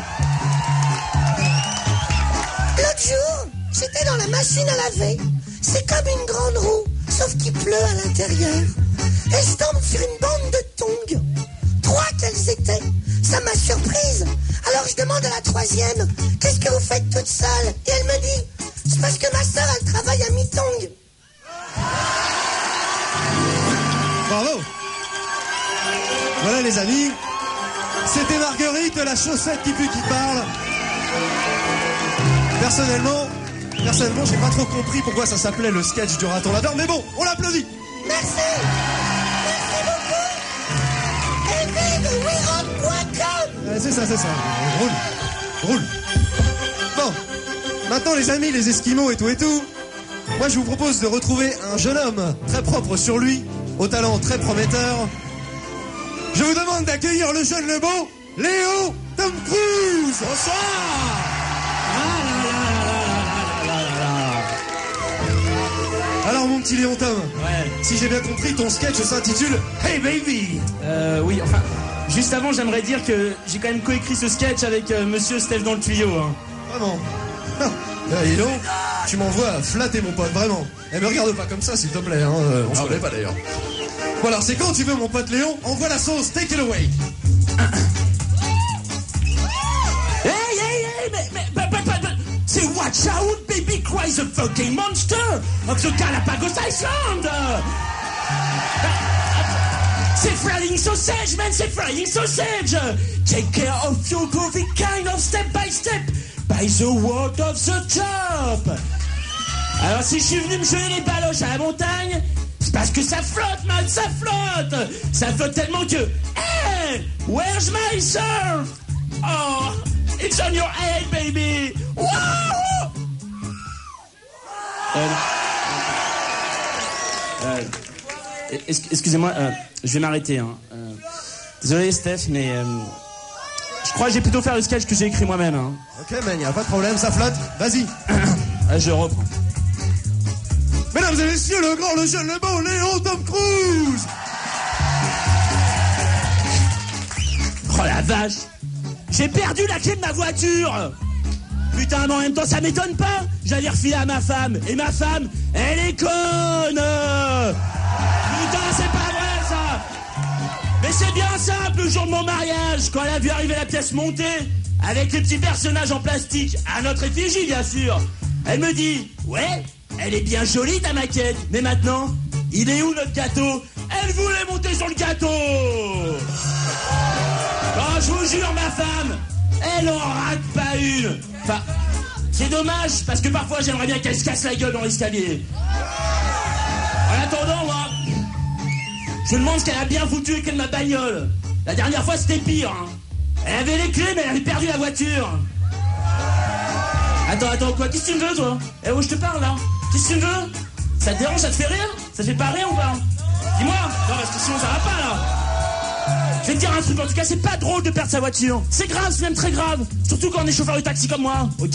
Speaker 7: L'autre jour, j'étais dans la machine à laver. C'est comme une grande roue, sauf qu'il pleut à l'intérieur. Et je tombe sur une bande de tongs. 3 qu'elles étaient. Ça m'a surprise. Alors je demande à la 3e, qu'est-ce que vous faites toute seule? Et elle me dit, c'est parce que ma sœur, elle travaille à mi-tong.
Speaker 5: Bravo. Voilà les amis, c'était Marguerite, la chaussette qui pue qui parle. Personnellement, j'ai pas trop compris pourquoi ça s'appelait le sketch du raton laveur, mais bon, on l'applaudit.
Speaker 7: Merci. Merci beaucoup. Et vive WeRock.com.
Speaker 5: C'est ça. Roule. Bon, maintenant les amis, les esquimaux et tout, moi je vous propose de retrouver un jeune homme très propre sur lui, au talent très prometteur. Je vous demande d'accueillir le jeune le beau, Léo Tom Cruise.
Speaker 3: Bonsoir.
Speaker 5: Alors mon petit Léon Tom,
Speaker 3: Ouais.
Speaker 5: si j'ai bien compris, ton sketch s'intitule Hey Baby.
Speaker 3: Oui, enfin, juste avant, j'aimerais dire que j'ai quand même coécrit ce sketch avec monsieur Steph dans le tuyau. Hein.
Speaker 5: Vraiment. Dis donc, tu m'envoies flatter mon pote, vraiment. Et me regarde pas comme ça, s'il te plaît, hein. On se connaît pas d'ailleurs. Bon alors, c'est quand tu veux, mon pote Léon, envoie la sauce, take it away.
Speaker 3: Hey, mais, c'est Watch Out, Baby Cries the Fucking Monster of the Galapagos Island. C'est Flying Sausage, man, c'est Flying Sausage. Take care of your groovy kind of step by step, by the word of the top. Alors si je suis venu me jeter les baloches à la montagne, c'est parce que ça flotte, man, ça flotte. Ça flotte tellement que... Hey, where's my surf? Oh, it's on your head, baby. Wow! Excusez-moi, je vais m'arrêter. Hein. Désolé, Steph, mais je crois que j'ai plutôt faire le sketch que j'ai écrit moi-même. Hein.
Speaker 5: Ok, man, y a pas de problème, ça flotte. Vas-y.
Speaker 3: Je reprends.
Speaker 5: Mesdames et messieurs, le grand, le jeune, le beau, Léon Tom Cruise.
Speaker 3: Oh la vache! J'ai perdu la clé de ma voiture! Putain, mais en même temps, ça m'étonne pas! J'allais refiler à ma femme, et ma femme, elle est conne! Putain, c'est pas vrai, ça! Mais c'est bien simple, le jour de mon mariage, quand elle a vu arriver la pièce montée, avec les petits personnages en plastique, à notre effigie, bien sûr, elle me dit, ouais, elle est bien jolie, ta maquette, mais maintenant, il est où notre gâteau? Elle voulait monter sur le gâteau! Oh, je vous jure, ma femme, elle en rate pas une. Enfin, c'est dommage, parce que parfois j'aimerais bien qu'elle se casse la gueule dans l'escalier. En attendant, moi, je me demande ce qu'elle a bien foutu avec ma bagnole. La dernière fois, c'était pire. Hein. Elle avait les clés, mais elle avait perdu la voiture. Attends, quoi? Qu'est-ce que tu me veux, toi? Eh, oh, je te parle, là. Qu'est-ce que tu me veux? Ça te dérange, ça te fait rire? Ça te fait pas rire ou pas? Dis-moi. Non, parce que sinon, ça va pas, là. Je vais te dire un truc, en tout cas, c'est pas drôle de perdre sa voiture. C'est grave, c'est même très grave. Surtout quand on est chauffeur de taxi comme moi, ok?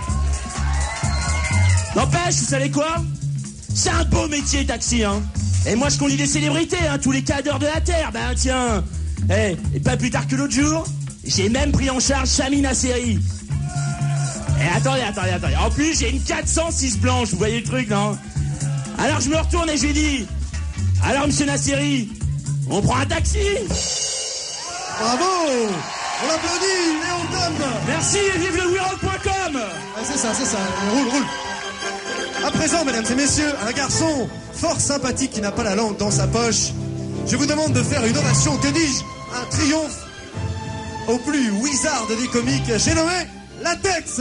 Speaker 3: N'empêche, vous savez quoi? C'est un beau métier, taxi, hein. Et moi, je conduis des célébrités, hein, tous les cadres de la Terre. Ben, tiens. Et pas plus tard que l'autre jour, j'ai même pris en charge Sami Nasseri. Et attendez. En plus, j'ai une 406 blanche, vous voyez le truc, non? Alors, je me retourne et je lui dis, alors, monsieur Nasseri, on prend un taxi?
Speaker 5: Bravo! On l'applaudit, Léon Tom!
Speaker 3: Merci et vive le WeRock.com!
Speaker 5: Ah, c'est ça. Roule. À présent, mesdames et messieurs, un garçon fort sympathique qui n'a pas la langue dans sa poche. Je vous demande de faire une ovation, que dis-je? Un triomphe au plus wizard des comiques. J'ai nommé Latex!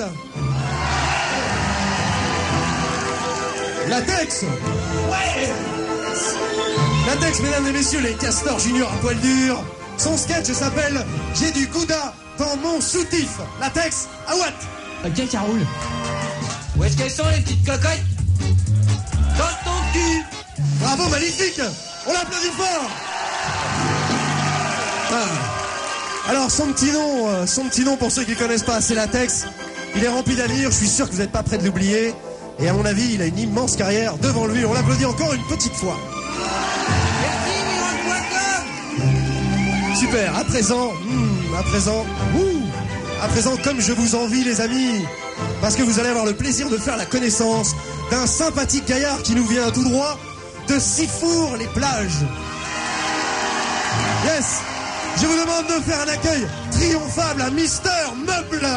Speaker 5: Latex!
Speaker 3: Ouais!
Speaker 5: Latex, mesdames et messieurs, les castors juniors à poil dur. Son sketch s'appelle J'ai du gouda dans mon soutif. Latex, à what?
Speaker 3: Ok, Caroul.
Speaker 8: Où est-ce qu'elles sont les petites cocottes? Dans ton cul.
Speaker 5: Oh, magnifique! On l'applaudit fort! Ah. Alors, son petit nom pour ceux qui ne connaissent pas, c'est Latex. Il est rempli d'allure, je suis sûr que vous n'êtes pas prêts de l'oublier. Et à mon avis, il a une immense carrière devant lui. On l'applaudit encore une petite fois. Super, à présent, comme je vous envie les amis, parce que vous allez avoir le plaisir de faire la connaissance d'un sympathique gaillard qui nous vient tout droit de Sifour-les-Plages. Yes, je vous demande de faire un accueil triomphable à Mister Meuble.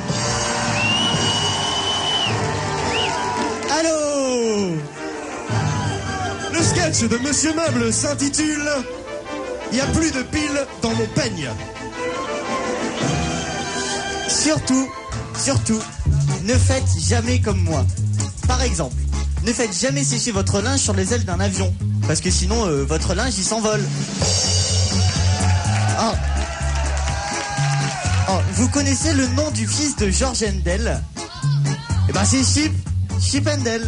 Speaker 4: Allô.
Speaker 5: Le sketch de Monsieur Meuble s'intitule « Il n'y a plus de piles dans mon peigne ».
Speaker 4: Surtout, ne faites jamais comme moi. Par exemple, ne faites jamais sécher votre linge sur les ailes d'un avion, parce que sinon, votre linge, il s'envole. Vous connaissez le nom du fils de George Handel? Eh ben, c'est Chip Handel.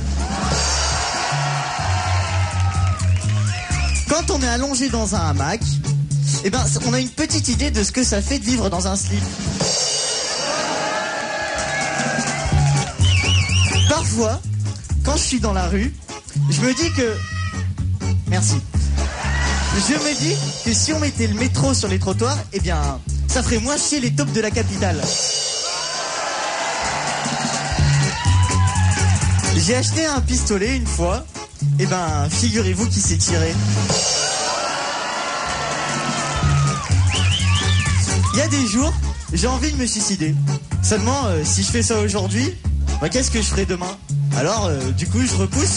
Speaker 4: Quand on est allongé dans un hamac, eh ben, on a une petite idée de ce que ça fait de vivre dans un slip. Parfois, quand je suis dans la rue, je me dis que... Merci. Je me dis que si on mettait le métro sur les trottoirs, eh bien, ça ferait moins chier les taupes de la capitale. J'ai acheté un pistolet une fois, et ben, figurez-vous qu'il s'est tiré. Il y a des jours, j'ai envie de me suicider. Seulement, si je fais ça aujourd'hui, bah, qu'est-ce que je ferai demain? Alors, du coup, je repousse.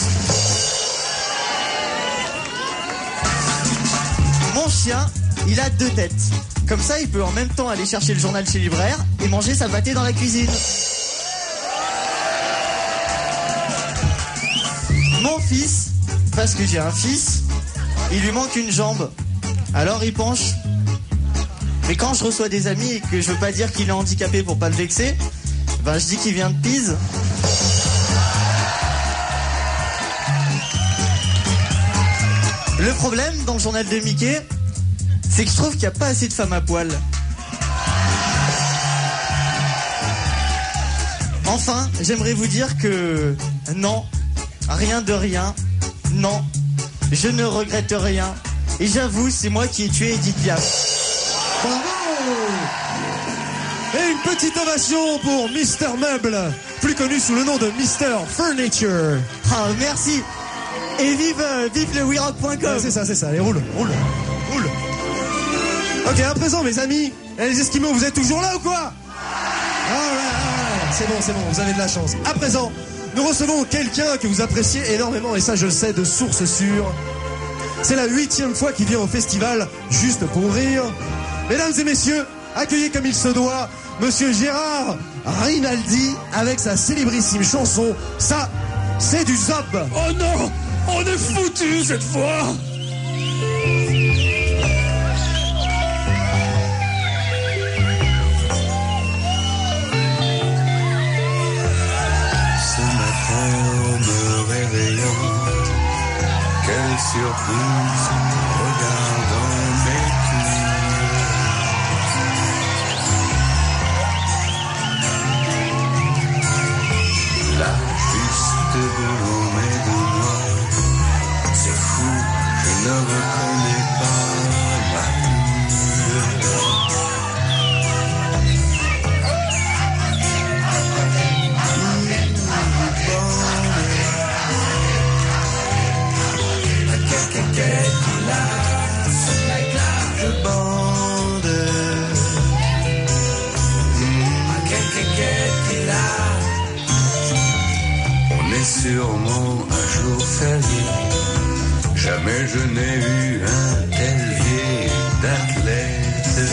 Speaker 4: Mon chien, il a 2 têtes. Comme ça, il peut en même temps aller chercher le journal chez le libraire et manger sa pâtée dans la cuisine. Mon fils, parce que j'ai un fils, il lui manque une jambe. Alors il penche. Mais quand je reçois des amis et que je veux pas dire qu'il est handicapé pour pas le vexer, ben je dis qu'il vient de Pise. Le problème dans le journal de Mickey, c'est que je trouve qu'il n'y a pas assez de femmes à poil. Enfin, j'aimerais vous dire que non, rien de rien, non, je ne regrette rien. Et j'avoue, c'est moi qui ai tué Edith Piaf.
Speaker 5: Bravo! Et une petite ovation pour Mister Meuble, plus connu sous le nom de Mister Furniture.
Speaker 4: Ah, merci. Et vive le WeRock.com.
Speaker 5: Ouais, c'est ça, allez, roule. Ok, à présent, mes amis, les Esquimaux, vous êtes toujours là ou quoi? C'est bon, vous avez de la chance. À présent, nous recevons quelqu'un que vous appréciez énormément, et ça, je le sais de source sûre. C'est la 8e fois qu'il vient au festival, juste pour rire. Mesdames et messieurs, accueillez comme il se doit, Monsieur Gérard Rinaldi, avec sa célébrissime chanson, ça, c'est du zob.
Speaker 2: Oh non! On est foutus cette fois!
Speaker 8: Ce matin, en me réveillant, quelle surprise, regardant mes tours. Là, juste devant mes deux doigts, c'est fou, je ne reconnais pas ma sûrement un jour férié. Jamais je n'ai eu un tel vieil d'athlète.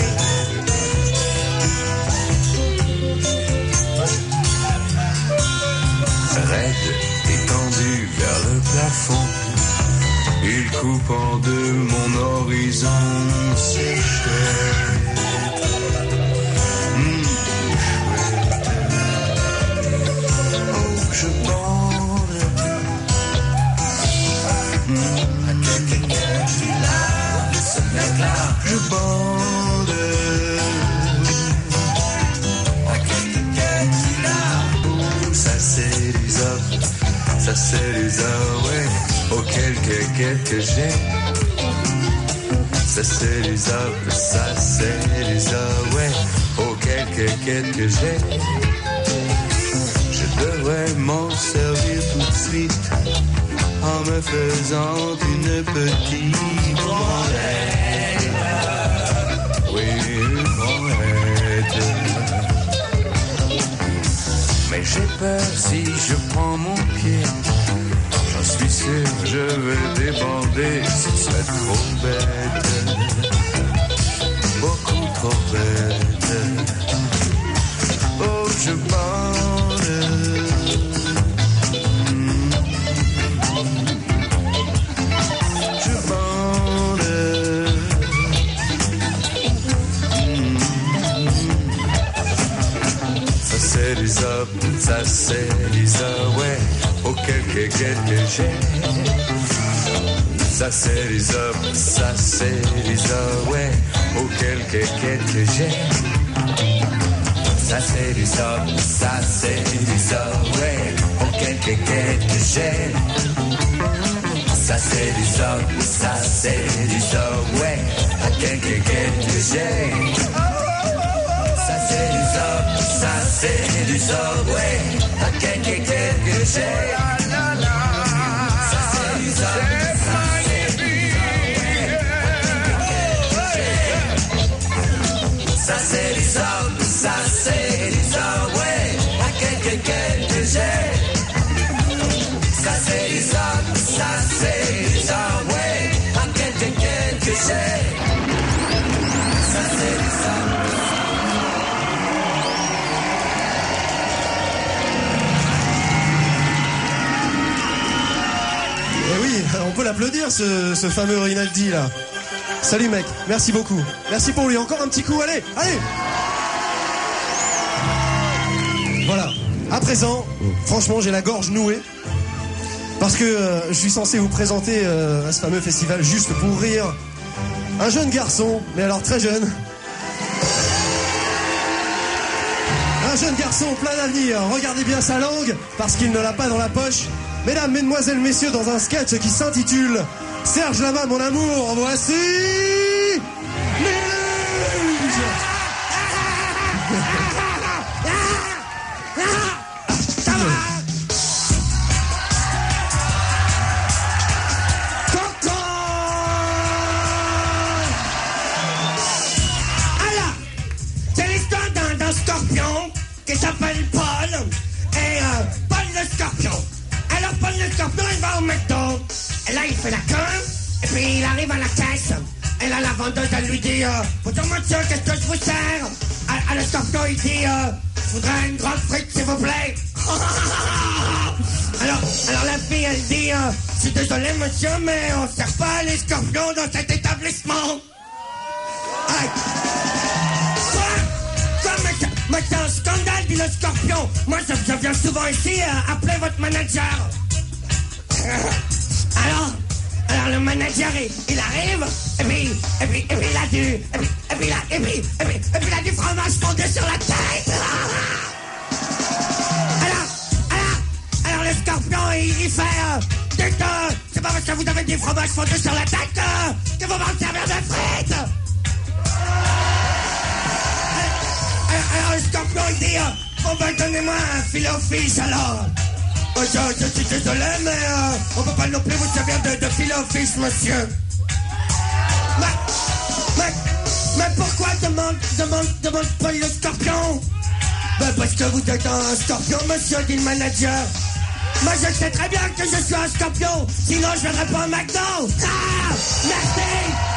Speaker 8: Raide, étendu vers le plafond, il coupe en deux mon horizon, c'est chouette. Oh, je bande. je bande. Ça c'est les hommes, ça c'est les hommes, ouais. Oh quelques j'ai. Ça c'est les hommes, ça c'est les hommes, ouais. Oh quelques j'ai. Je devrais m'en servir tout de suite en me faisant une petite branlette. Oui, une branlette. Mais j'ai peur si je prends mon pied. J'en suis sûr, je vais déborder. Ce serait trop bête. Beaucoup trop bête. Oh, je bande. Je bande. Ça c'est les hommes, ça c'est les hommes, ouais. Oh, quelques j'ai. Ça c'est les hommes, ça c'est les hommes, ouais. Oh, quelques j'ai. Ça c'est les hommes, ça c'est les hommes, ouais. Oh, quelques j'ai. Ça c'est les hommes, ça c'est les hommes, ouais. Oh, quelques j'ai. Ça c'est les hommes, ça c'est les hommes, ouais. Oh, quelques j'ai. Ça c'est les hommes, ça c'est les hommes, ouais. Ça c'est les hommes, ça c'est les hommes, ouais. À quelques j'ai. Ça c'est les hommes, ça c'est les hommes, ouais. À quelques j'ai. Ça c'est les hommes.
Speaker 5: Et oui, on peut l'applaudir ce fameux Rinaldi là. Salut mec, merci beaucoup. Merci pour lui, encore un petit coup, allez, allez. Voilà, à présent, franchement j'ai la gorge nouée. Parce que je suis censé vous présenter à ce fameux festival Juste pour rire. Un jeune garçon, mais alors très jeune. Un jeune garçon plein d'avenir, regardez bien sa langue, parce qu'il ne l'a pas dans la poche. Mesdames, mesdemoiselles, messieurs, dans un sketch qui s'intitule Serge Lama, mon amour, voici... Méluge.
Speaker 6: Alors, c'est l'histoire d'un scorpion qui s'appelle Paul. Et Paul le scorpion. Alors Paul le scorpion, il va au McDo. Et là, il fait la queue. Et puis, il arrive à la caisse. Et là, la vendeuse, elle lui dit bonjour monsieur, qu'est-ce que je vous sers? À le scorpion, il dit je voudrais une grande frite, s'il vous plaît. Alors la fille, elle dit je suis désolé monsieur, mais on sert pas les scorpions dans cet établissement. Aïe. Quoi, mais c'est un scandale, dit le scorpion. Moi, je viens souvent ici appeler votre manager. Alors le manager, il arrive, et puis il a du fromage fondu sur la tête. Alors le scorpion, il fait, c'est pas parce que vous avez du fromage fondu sur la tête que vous m'en servir de frites. Alors le scorpion, il dit, bon ben donnez-moi un filet au fish alors. Je suis désolé, mais on peut pas non plus vous servir de filet au fish, monsieur. Mais pourquoi demande pas le scorpion? Ben parce que vous êtes un scorpion, monsieur, dit le manager. Moi je sais très bien que je suis un scorpion, sinon je viendrais pas au McDo. Ah, merci.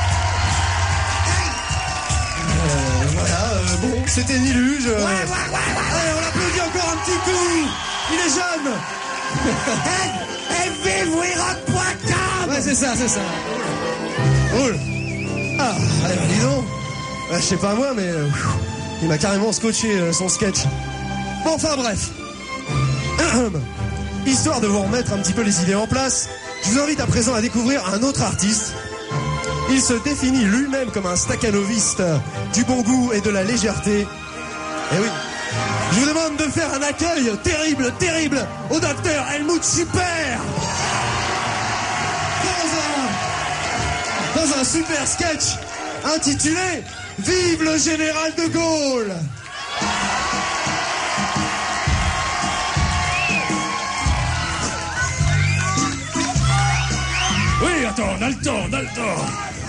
Speaker 5: Voilà, bon, c'était Niluge.
Speaker 6: Ouais.
Speaker 5: Allez, on l'applaudit encore un petit coup. Il est jeune.
Speaker 6: Et vive WeRock.com.
Speaker 5: Ouais, c'est ça. Roule. Ah, allez, dis donc. Je sais pas moi, mais il m'a carrément scotché son sketch. Bon, enfin bref. Histoire de vous remettre un petit peu les idées en place, je vous invite à présent à découvrir un autre artiste Il se définit lui-même comme un stakhanoviste du bon goût et de la légèreté. Et oui. Je vous demande de faire un accueil terrible au docteur Helmut Super dans un super sketch intitulé « Vive le général de Gaulle !»
Speaker 2: Oui, attends, on a le temps.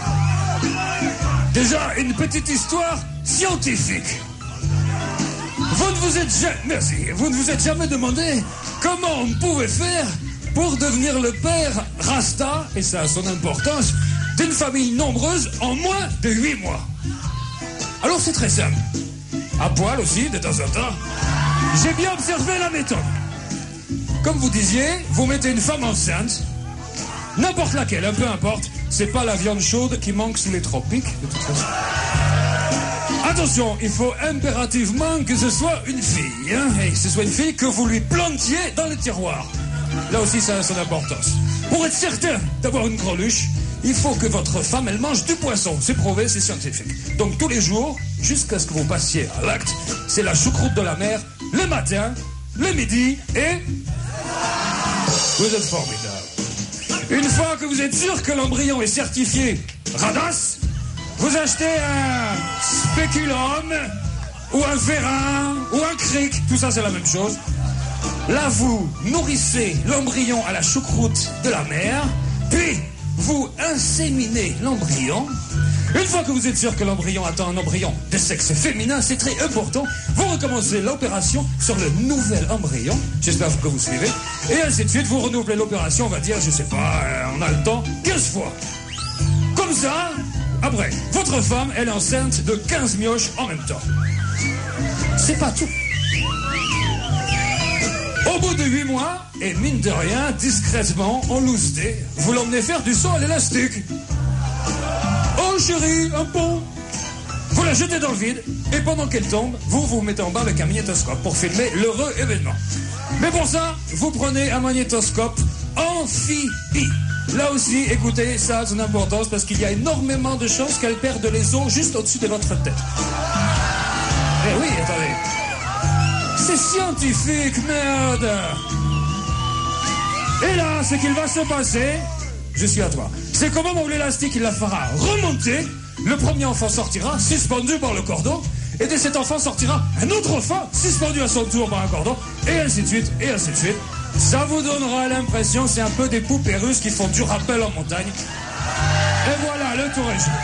Speaker 2: Déjà, une petite histoire scientifique. Vous ne vous êtes jamais demandé comment on pouvait faire pour devenir le père Rasta, et ça a son importance, d'une famille nombreuse en moins de 8 mois. Alors c'est très simple. À poil aussi, de temps en temps. J'ai bien observé la méthode. Comme vous disiez, vous mettez une femme enceinte, n'importe laquelle, peu importe, c'est pas la viande chaude qui manque sous les tropiques, de toute façon. Attention, il faut impérativement que ce soit une fille, hein, et que ce soit une fille que vous lui plantiez dans le tiroir. Là aussi, ça a son importance. Pour être certain d'avoir une greluche, il faut que votre femme, elle mange du poisson. C'est prouvé, c'est scientifique. Donc tous les jours, jusqu'à ce que vous passiez à l'acte, c'est la choucroute de la mer, le matin, le midi, et... Vous êtes formidable. Une fois que vous êtes sûr que l'embryon est certifié radasse, vous achetez un spéculum, ou un vérin, ou un cric, tout ça c'est la même chose. Là, vous nourrissez l'embryon à la choucroute de la mer, puis vous inséminez l'embryon. Une fois que vous êtes sûr que l'embryon attend un embryon de sexe féminin, c'est très important, vous recommencez l'opération sur le nouvel embryon. J'espère que vous suivez. Et ainsi de suite, vous renouvelez l'opération, on va dire, je sais pas, on a le temps, 15 fois. Comme ça, après, votre femme, elle est enceinte de 15 mioches en même temps. C'est pas tout. Au bout de 8 mois, et mine de rien, discrètement, en loose day, vous l'emmenez faire du saut à l'élastique. Oh chérie, un pont. Vous la jetez dans le vide, et pendant qu'elle tombe, vous mettez en bas avec un magnétoscope pour filmer l'heureux événement. Mais pour ça, vous prenez un magnétoscope amphibie. Là aussi, écoutez, ça a son importance parce qu'il y a énormément de chances qu'elle perde les os juste au-dessus de votre tête. Eh oui, attendez. C'est scientifique, merde. Et là, ce qu'il va se passer, je suis à toi, c'est qu'au moment où l'élastique, il la fera remonter, le premier enfant sortira, suspendu par le cordon, et de cet enfant sortira un autre enfant, suspendu à son tour par un cordon, et ainsi de suite, et ainsi de suite. Ça vous donnera l'impression, c'est un peu des poupées russes qui font du rappel en montagne. Et voilà, le tour est joué.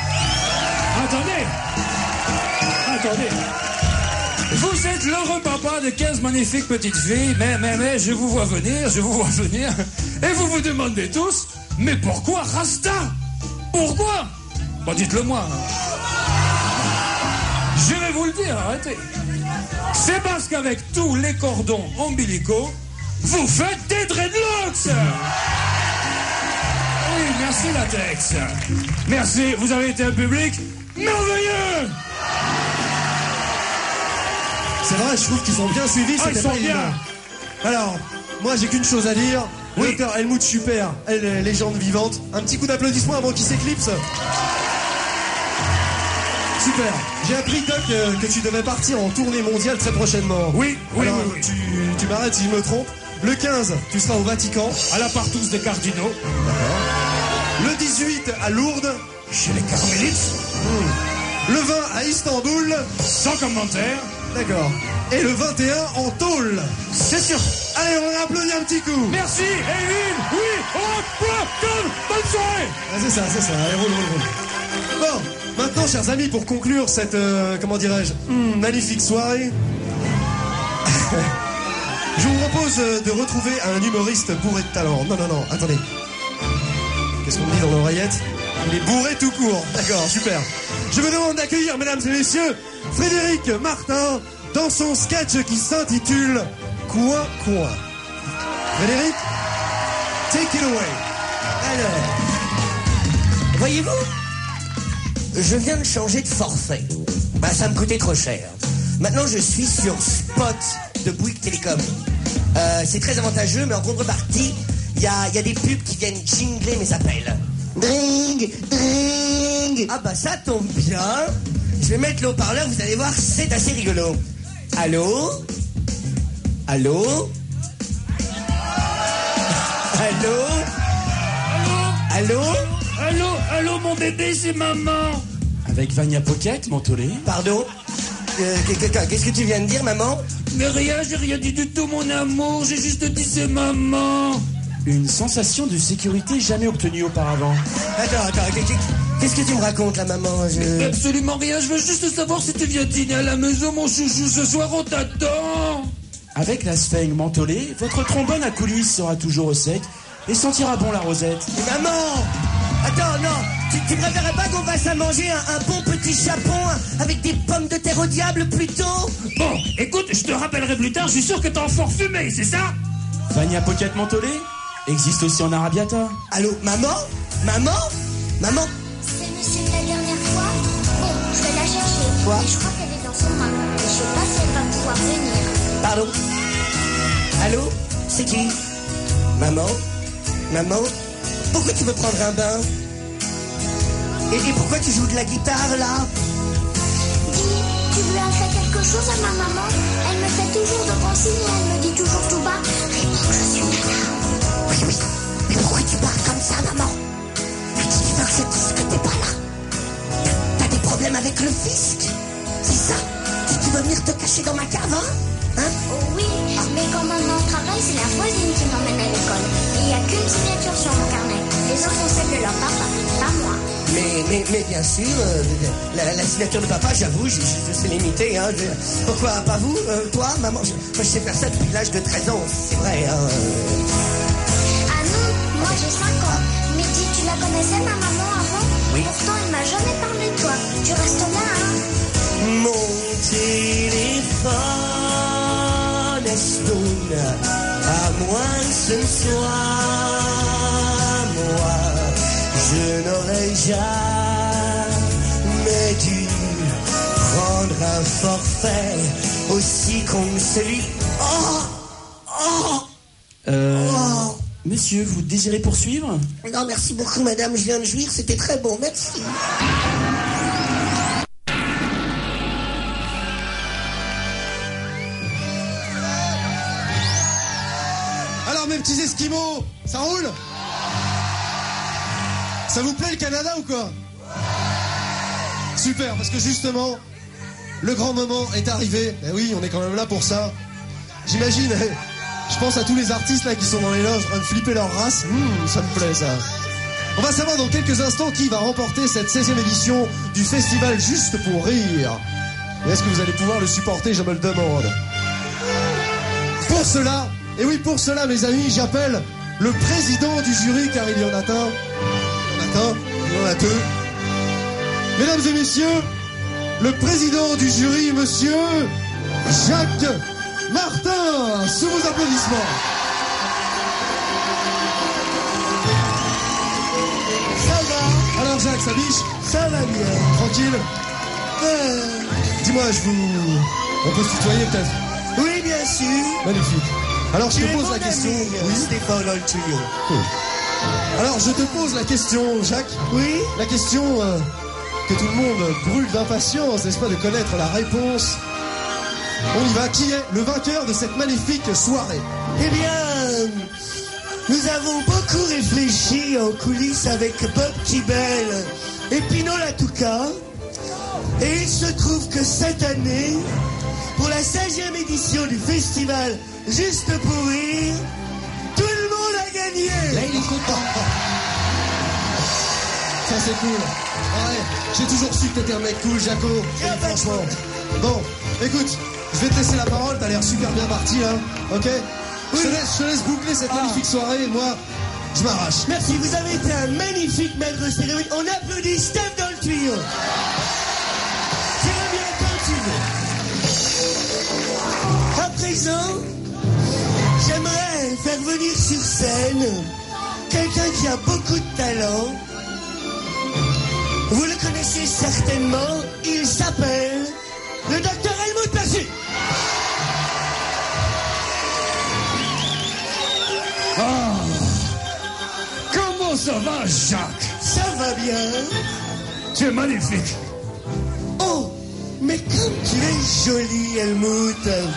Speaker 2: Attendez. Vous êtes l'heureux papa de 15 magnifiques petites filles, mais je vous vois venir, et vous vous demandez tous, mais pourquoi Rasta? Pourquoi? Bon, dites-le moi. Je vais vous le dire, arrêtez. C'est parce qu'avec tous les cordons ombilicaux, vous faites des dreadlocks. Oui, merci Latex. Merci, vous avez été un public merveilleux.
Speaker 5: C'est vrai, je trouve qu'ils sont bien suivis, c'était pas évident. Alors, moi j'ai qu'une chose à dire. Oui. Docteur Helmut Super, elle est légende vivante. Un petit coup d'applaudissement avant qu'il s'éclipse. Super. J'ai appris, Doc, que tu devais partir en tournée mondiale très prochainement.
Speaker 2: Oui.
Speaker 5: Tu m'arrêtes si je me trompe. Le 15, tu seras au Vatican.
Speaker 2: À la partouze des cardinaux.
Speaker 5: D'accord. Le 18, à Lourdes.
Speaker 2: Chez les carmélites.
Speaker 5: Le 20, à Istanbul.
Speaker 2: Sans commentaire.
Speaker 5: D'accord. Et le 21, en tôle.
Speaker 2: C'est sûr.
Speaker 5: Allez, on applaudit un petit coup.
Speaker 2: Merci, Evelyne. Oui, bonne soirée.
Speaker 5: Ah, c'est ça. Allez, roule. Bon, maintenant, chers amis, pour conclure cette, magnifique soirée, je vous propose de retrouver un humoriste bourré de talent. Non, attendez. Qu'est-ce qu'on me dit dans l'oreillette? Il est bourré tout court. D'accord, super. Je vous demande d'accueillir, mesdames et messieurs, Frédéric Martin dans son sketch qui s'intitule Coin. Frédéric, take it away.
Speaker 6: Alors, voyez-vous, je viens de changer de forfait. Ça me coûtait trop cher. Maintenant, je suis sur Spot de Bouygues Télécom. C'est très avantageux, mais en contrepartie, il y a des pubs qui viennent jingler mes appels. Dring, dring. Ah bah ça tombe bien. Je vais mettre le haut-parleur, vous allez voir, c'est assez rigolo. Allô? Allô? Allô? Allô?
Speaker 2: Allô, mon bébé, c'est maman.
Speaker 3: Avec Vania Pocket, Mentholé.
Speaker 6: Pardon? Qu'est-ce que tu viens de dire, maman?
Speaker 2: Mais rien, j'ai rien dit du tout, mon amour. J'ai juste dit c'est maman.
Speaker 3: Une sensation de sécurité jamais obtenue auparavant.
Speaker 6: Attends, qu'est-ce que tu me racontes, la maman?
Speaker 2: Absolument rien, je veux juste savoir si tu viens dîner à la maison, mon chouchou. Ce soir, on t'attend.
Speaker 3: Avec la sphène Mentholé, votre trombone à coulisses sera toujours au sec et sentira bon la rosette.
Speaker 6: Mais maman! Attends, non, tu préférerais pas qu'on fasse à manger un bon petit chapon avec des pommes de terre au diable plutôt?
Speaker 2: Bon, écoute, je te rappellerai plus tard, je suis sûr que t'as fort fumé, c'est ça?
Speaker 3: Vania Pocket Mentholé existe aussi en arabiata.
Speaker 6: Allô, maman? Maman?
Speaker 9: C'est monsieur de la dernière fois? Bon, je vais la chercher.
Speaker 6: Quoi?
Speaker 9: Mais je crois qu'elle est dans son bain. Je sais pas si elle va pouvoir venir.
Speaker 6: Pardon? Allô? C'est qui? Maman? Pourquoi tu veux prendre un bain? Et pourquoi tu joues de la guitare, là?
Speaker 9: Dis, tu lui as fait quelque chose à ma maman? Elle me fait toujours de bons signes et elle me dit toujours tout bas: réponds que je suis là.
Speaker 7: Oui. Mais pourquoi tu parles comme ça, maman? Mais tu veux que je dise que t'es pas là? T'as des problèmes avec le fisc? C'est ça? Tu veux venir te cacher dans ma cave, hein?
Speaker 9: Oh oui, mais quand maman travaille, c'est la voisine qui m'emmène à l'école. Et il n'y a qu'une signature sur mon carnet. Les autres sont celles de leur papa, pas moi.
Speaker 6: Mais bien sûr, la signature de papa, j'avoue, je sais l'imiter, hein. Pourquoi pas vous? Toi, maman? Moi, je sais faire ça depuis l'âge de 13 ans, c'est vrai, hein.
Speaker 9: Ah non, moi j'ai 5 ans. Mais dis, tu la connaissais ma maman avant?
Speaker 6: Oui.
Speaker 9: Pourtant, elle m'a jamais parlé de toi. Tu restes là, hein?
Speaker 6: Mon téléphone Stone, à moins que ce ne soit moi, je n'aurais jamais dû prendre un forfait aussi con que celui.
Speaker 3: Monsieur, vous désirez poursuivre?
Speaker 6: Non, merci beaucoup, madame, je viens de jouir, c'était très bon, merci.
Speaker 5: Alors mes petits esquimaux, ça roule? Ça vous plaît le Canada ou quoi? Super, parce que justement, le grand moment est arrivé. Eh oui, on est quand même là pour ça. J'imagine, je pense à tous les artistes là qui sont dans les loges en train de flipper leur race. Ça me plaît ça. On va savoir dans quelques instants qui va remporter cette 16e édition du festival Juste pour Rire. Et est-ce que vous allez pouvoir le supporter, je me le demande. Pour cela, et oui pour cela mes amis, j'appelle le président du jury car il y en a un. Il y en a deux. Mesdames et messieurs, le président du jury, monsieur Jacques Martin, sous vos applaudissements.
Speaker 6: Ça va?
Speaker 5: Alors Jacques, ça biche?
Speaker 6: Ça va bien.
Speaker 5: Tranquille? Dis-moi, on peut se tutoyer peut-être?
Speaker 6: Oui, bien sûr.
Speaker 5: Magnifique. Alors je
Speaker 6: Tu
Speaker 5: te
Speaker 6: es
Speaker 5: pose
Speaker 6: mon
Speaker 5: la question.
Speaker 6: ami,
Speaker 5: Oui.
Speaker 6: Stéphane Oltuyo.
Speaker 5: Cool. Alors je te pose la question, Jacques.
Speaker 6: Oui?
Speaker 5: La question que tout le monde brûle d'impatience, n'est-ce pas, de connaître la réponse. On y va. Qui est le vainqueur de cette magnifique soirée?
Speaker 6: Eh bien, nous avons beaucoup réfléchi en coulisses avec Bob Kibel et Pino Latouka. Et il se trouve que cette année, pour la 16e édition du festival Juste pour Rire, tout le monde a gagné.
Speaker 5: Là, il est content. Ça, c'est cool. Ouais, j'ai toujours su que t'étais un mec cool, Jaco. Franchement. Bon, écoute, je vais te laisser la parole. T'as l'air super bien parti, là. Ok? Je te laisse boucler cette magnifique soirée. Et moi, je m'arrache.
Speaker 6: Merci, vous avez été un magnifique maître de cérémonie. On applaudit Steph dans le tuyau. Tu reviens quand tu veux. À présent, j'aimerais faire venir sur scène quelqu'un qui a beaucoup de talent. Vous le connaissez certainement, il s'appelle le docteur Helmut Persu.
Speaker 2: Comment Comment ça va, Jacques?
Speaker 6: Ça va bien.
Speaker 2: Tu es magnifique.
Speaker 6: Oh, mais comme tu es jolie, Helmut.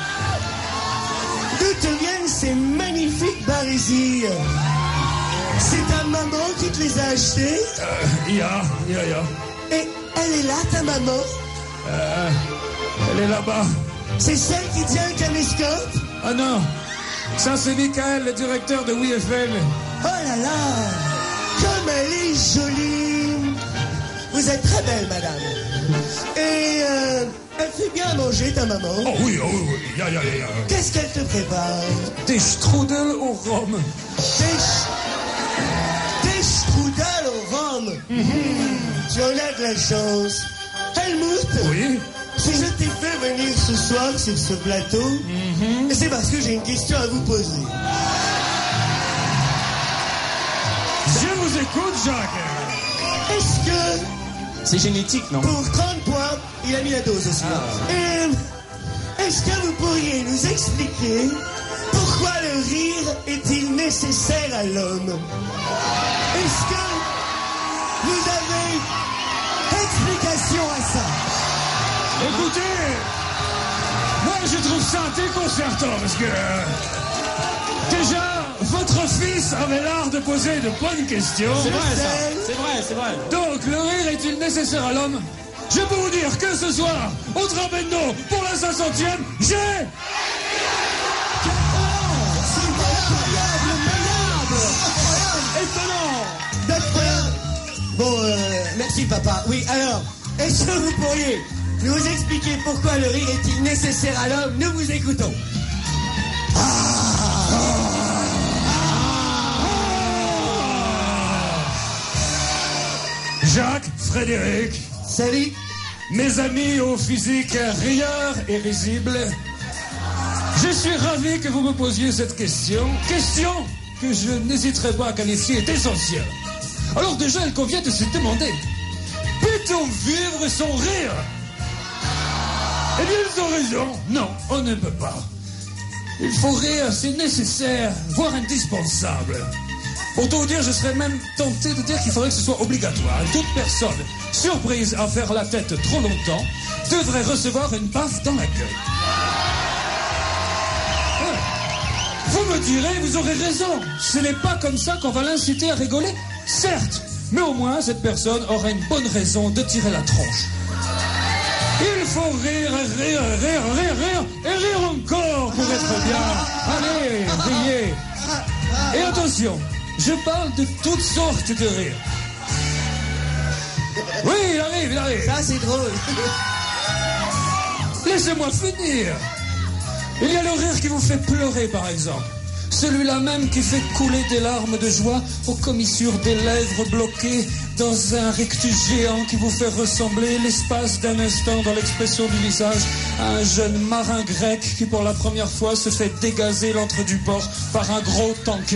Speaker 6: D'où te viennent ces magnifiques barésies? C'est ta maman qui te les a achetés?
Speaker 2: Ya.
Speaker 6: Et elle est là, ta maman?
Speaker 2: Elle est là-bas.
Speaker 6: C'est celle qui tient le caméscope?
Speaker 2: Ah non, ça c'est Michael, le directeur de WFL.
Speaker 6: Oh là là, comme elle est jolie. Vous êtes très belle, madame. Et elle fait bien à manger, ta maman?
Speaker 2: Oh oui, ya.
Speaker 6: Qu'est-ce qu'elle te prépare?
Speaker 2: Des strudels au rhum.
Speaker 6: Des strudels au rhum. Tu en as de la chance. Helmut?
Speaker 2: Oui.
Speaker 6: Si je t'ai fait venir ce soir sur ce plateau, c'est parce que j'ai une question à vous poser.
Speaker 2: Je vous écoute, Jacques.
Speaker 6: Est-ce que...
Speaker 3: C'est génétique, non?
Speaker 6: Pour 30 points, il a mis la dose aussi. Est-ce que vous pourriez nous expliquer pourquoi le rire est-il nécessaire à l'homme? Est-ce que vous avez explication à ça?
Speaker 2: Écoutez, moi je trouve ça déconcertant parce que déjà votre fils avait l'art de poser de bonnes questions.
Speaker 3: C'est vrai ça, c'est vrai.
Speaker 2: Donc le rire est-il nécessaire à l'homme? Je peux vous dire que ce soir, au Trabendo, pour la 500e, j'ai...
Speaker 6: Étonnant. Bon, merci papa. Oui, alors, est-ce que vous pourriez nous expliquer pourquoi le rire est-il nécessaire à l'homme? Nous vous écoutons.
Speaker 2: Jacques, Frédéric.
Speaker 6: Salut.
Speaker 2: Mes amis au physique rieur et risible, je suis ravi que vous me posiez cette question. Question que je n'hésiterai pas à qualifier d'essentielle. Alors déjà, il convient de se demander, peut-on vivre sans rire? Eh bien, ils ont raison. Non, on ne peut pas. Il faut rire, c'est nécessaire, voire indispensable. Pour tout vous dire, je serais même tenté de dire qu'il faudrait que ce soit obligatoire. Toute personne surprise à faire la tête trop longtemps devrait recevoir une baffe dans la gueule. Ouais. Vous me direz, vous aurez raison. Ce n'est pas comme ça qu'on va l'inciter à rigoler. Certes, mais au moins cette personne aura une bonne raison de tirer la tronche. Il faut rire, rire, rire, rire, rire, et rire encore pour être bien. Allez, riez. Et attention, je parle de toutes sortes de rires. Oui, il arrive.
Speaker 6: Ça, c'est drôle.
Speaker 2: Laissez-moi finir. Il y a le rire qui vous fait pleurer, par exemple. Celui-là même qui fait couler des larmes de joie aux commissures des lèvres bloquées dans un rictus géant qui vous fait ressembler l'espace d'un instant dans l'expression du visage à un jeune marin grec qui pour la première fois se fait dégazer l'entre du port par un gros tanker.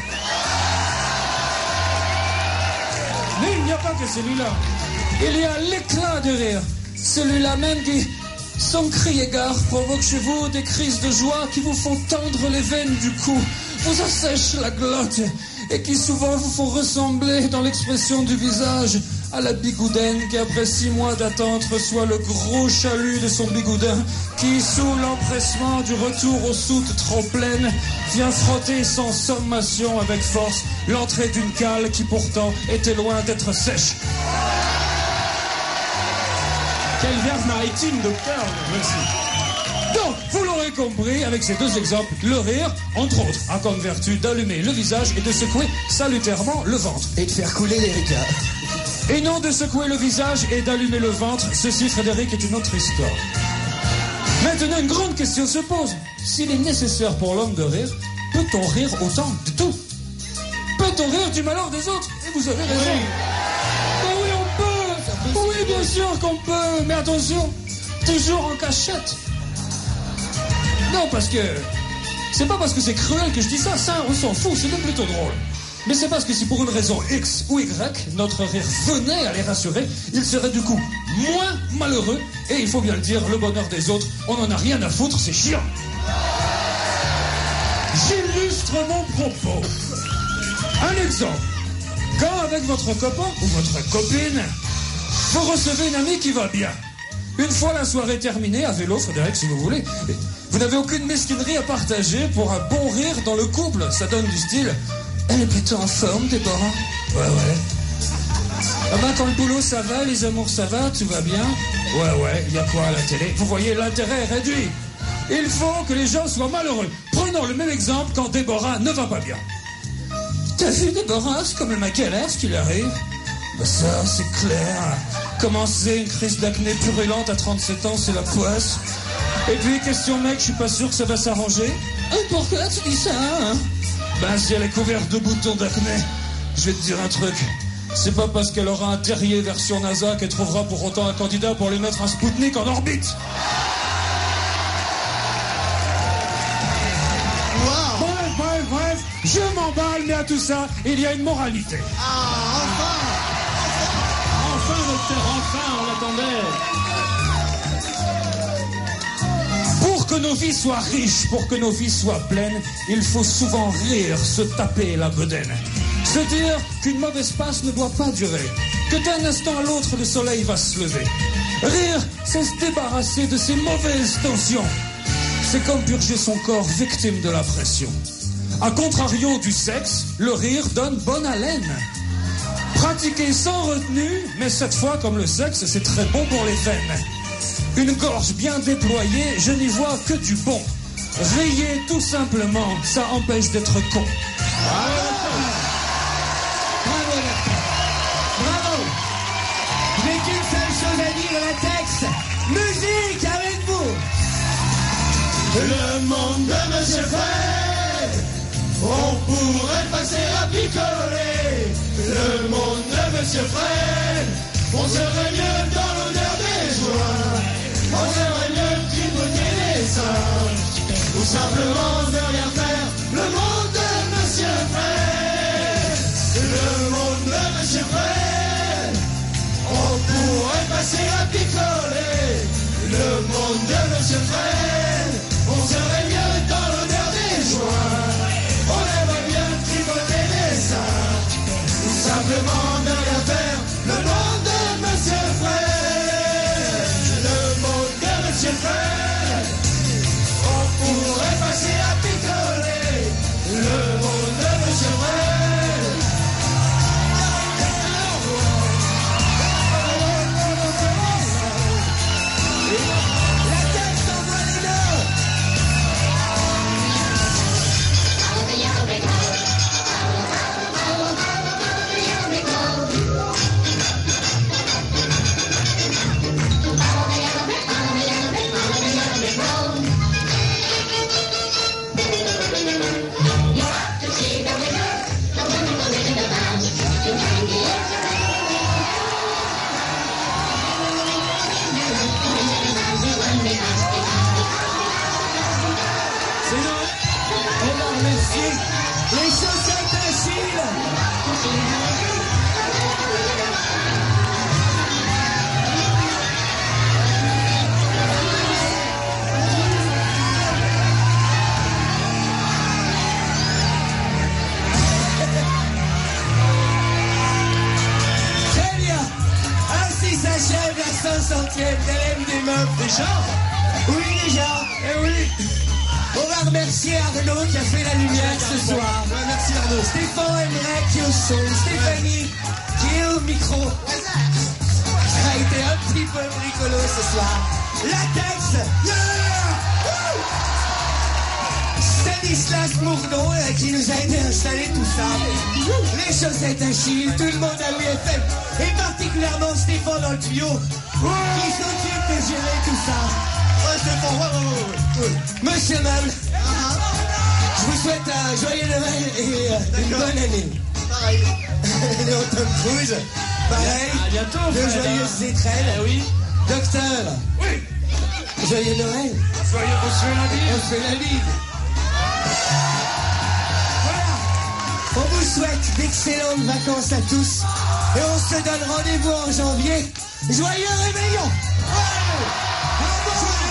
Speaker 2: Mais il n'y a pas que celui-là. Il y a l'éclat de rire. Celui-là même qui, sans cri égard, provoque chez vous des crises de joie qui vous font tendre les veines du cou, vous assèchent la glotte et qui souvent vous font ressembler dans l'expression du visage à la bigoudaine qui après 6 mois d'attente reçoit le gros chalut de son bigoudin qui, sous l'empressement du retour aux soutes trop pleines, vient frotter sans sommation avec force l'entrée d'une cale qui pourtant était loin d'être sèche.
Speaker 3: Quelle verve maritime, docteur.
Speaker 2: Merci. Donc, vous l'aurez compris, avec ces 2 exemples, le rire, entre autres, a comme vertu d'allumer le visage et de secouer salutairement le ventre.
Speaker 6: Et de faire couler les ricards.
Speaker 2: Et non de secouer le visage et d'allumer le ventre, ceci, Frédéric, est une autre histoire. Maintenant, une grande question se pose. S'il est nécessaire pour l'homme de rire, peut-on rire autant de tout? Peut-on rire du malheur des autres? Et vous avez raison. Oh oui, on peut. Oui, bien sûr qu'on peut. Mais attention, toujours en cachette. Non, parce que... C'est pas parce que c'est cruel que je dis ça. Ça, on s'en fout. C'est même plutôt drôle. Mais c'est parce que si pour une raison X ou Y, notre rire venait à les rassurer, ils seraient du coup moins malheureux. Et il faut bien le dire, le bonheur des autres, on n'en a rien à foutre, c'est chiant. J'illustre mon propos. Un exemple. avec votre copain ou votre copine, vous recevez une amie qui va bien. Une fois la soirée terminée, à vélo, Frédéric, si vous voulez, vous n'avez aucune mesquinerie à partager pour un bon rire dans le couple. Ça donne du style. Elle est plutôt en forme, Déborah. Ouais. Ah ben, quand le boulot ça va, les amours ça va, tout va bien. Ouais, il y a quoi à la télé? Vous voyez, l'intérêt est réduit. Il faut que les gens soient malheureux. Prenons le même exemple quand Déborah ne va pas bien. T'as vu, Déborah, c'est comme le mec à l'air, ce qui lui arrive? Ben ça, c'est clair. Commencer une crise d'acné purulente à 37 ans, c'est la poisse. Et puis, question mec, je suis pas sûr que ça va s'arranger. Pourquoi tu dis ça, hein? Ben, si elle est couverte de boutons d'acné, je vais te dire un truc. C'est pas parce qu'elle aura un terrier version NASA qu'elle trouvera pour autant un candidat pour lui mettre un Spoutnik en orbite.
Speaker 5: Wow.
Speaker 2: Bref, je m'emballe, mais à tout ça, il y a une moralité.
Speaker 3: Enfin, docteur, enfin, on l'attendait.
Speaker 2: Pour que nos vies soient riches, pour que nos vies soient pleines, il faut souvent rire, se taper la bedaine. Se dire qu'une mauvaise passe ne doit pas durer, que d'un instant à l'autre le soleil va se lever. Rire, c'est se débarrasser de ces mauvaises tensions. C'est comme purger son corps victime de la pression. A contrario du sexe, le rire donne bonne haleine. Pratiquer sans retenue, mais cette fois comme le sexe, c'est très bon pour les veines. Une gorge bien déployée, je n'y vois que du bon. Riez tout simplement, ça empêche d'être con.
Speaker 6: Bravo. Je n'ai qu'une seule chose à dire à la texte. Musique avec vous.
Speaker 1: Le monde de Monsieur Fred, on pourrait passer à picoler. Le monde de Monsieur Fred, on serait mieux dans l'odeur des joints. On serait mieux tripoter les seins, ou simplement de rien faire. Le monde de Monsieur Fred, le monde de Monsieur Fred, on pourrait passer à picoler. Le monde de Monsieur Fred, on serait mieux dans l'odeur des joints. On aimerait bien tripoter les seins, ou simplement de rien faire. Le monde de Monsieur Fred, le monde de Monsieur Fred, on pourrait passer à picoler. Le monde de Monsieur Fred.
Speaker 6: La texte envoie les notes.
Speaker 2: C'est Noël.
Speaker 6: On va remercier les chaussettes Achille. Très bien. Ainsi s'achève la 500e d'Hélène des Meufs. Déjà? Oui, déjà. Eh oui. On va remercier Arnaud qui a fait la lumière ce soir.
Speaker 5: Merci Arnaud.
Speaker 6: Stéphane Emmerich qui est au son. Stéphanie qui est au micro. Ça a été un petit peu bricolo ce soir. Latex. Stanislas Mourdon qui nous a aidé à installer tout ça. Les chaussettes Achille, tout le monde à UFM. Et particulièrement Stéphane dans le tuyau qui s'occupe de gérer tout ça.
Speaker 5: Ouais, Stéphane, bravo.
Speaker 6: Monsieur Mable, je vous souhaite un joyeux Noël et une bonne année.
Speaker 5: Pareil. Léon Tom Cruise.
Speaker 6: Pareil,
Speaker 3: À bientôt,
Speaker 6: de
Speaker 3: Fred,
Speaker 6: joyeuses
Speaker 3: hein.
Speaker 6: étrelles.
Speaker 3: Eh oui.
Speaker 6: Docteur,
Speaker 2: Oui,
Speaker 6: joyeux Noël.
Speaker 2: soyez reçus la vie.
Speaker 6: On fait la bise. Voilà. On vous souhaite d'excellentes vacances à tous. Et on se donne rendez-vous en janvier. Joyeux réveillon. Ouais. Bravo.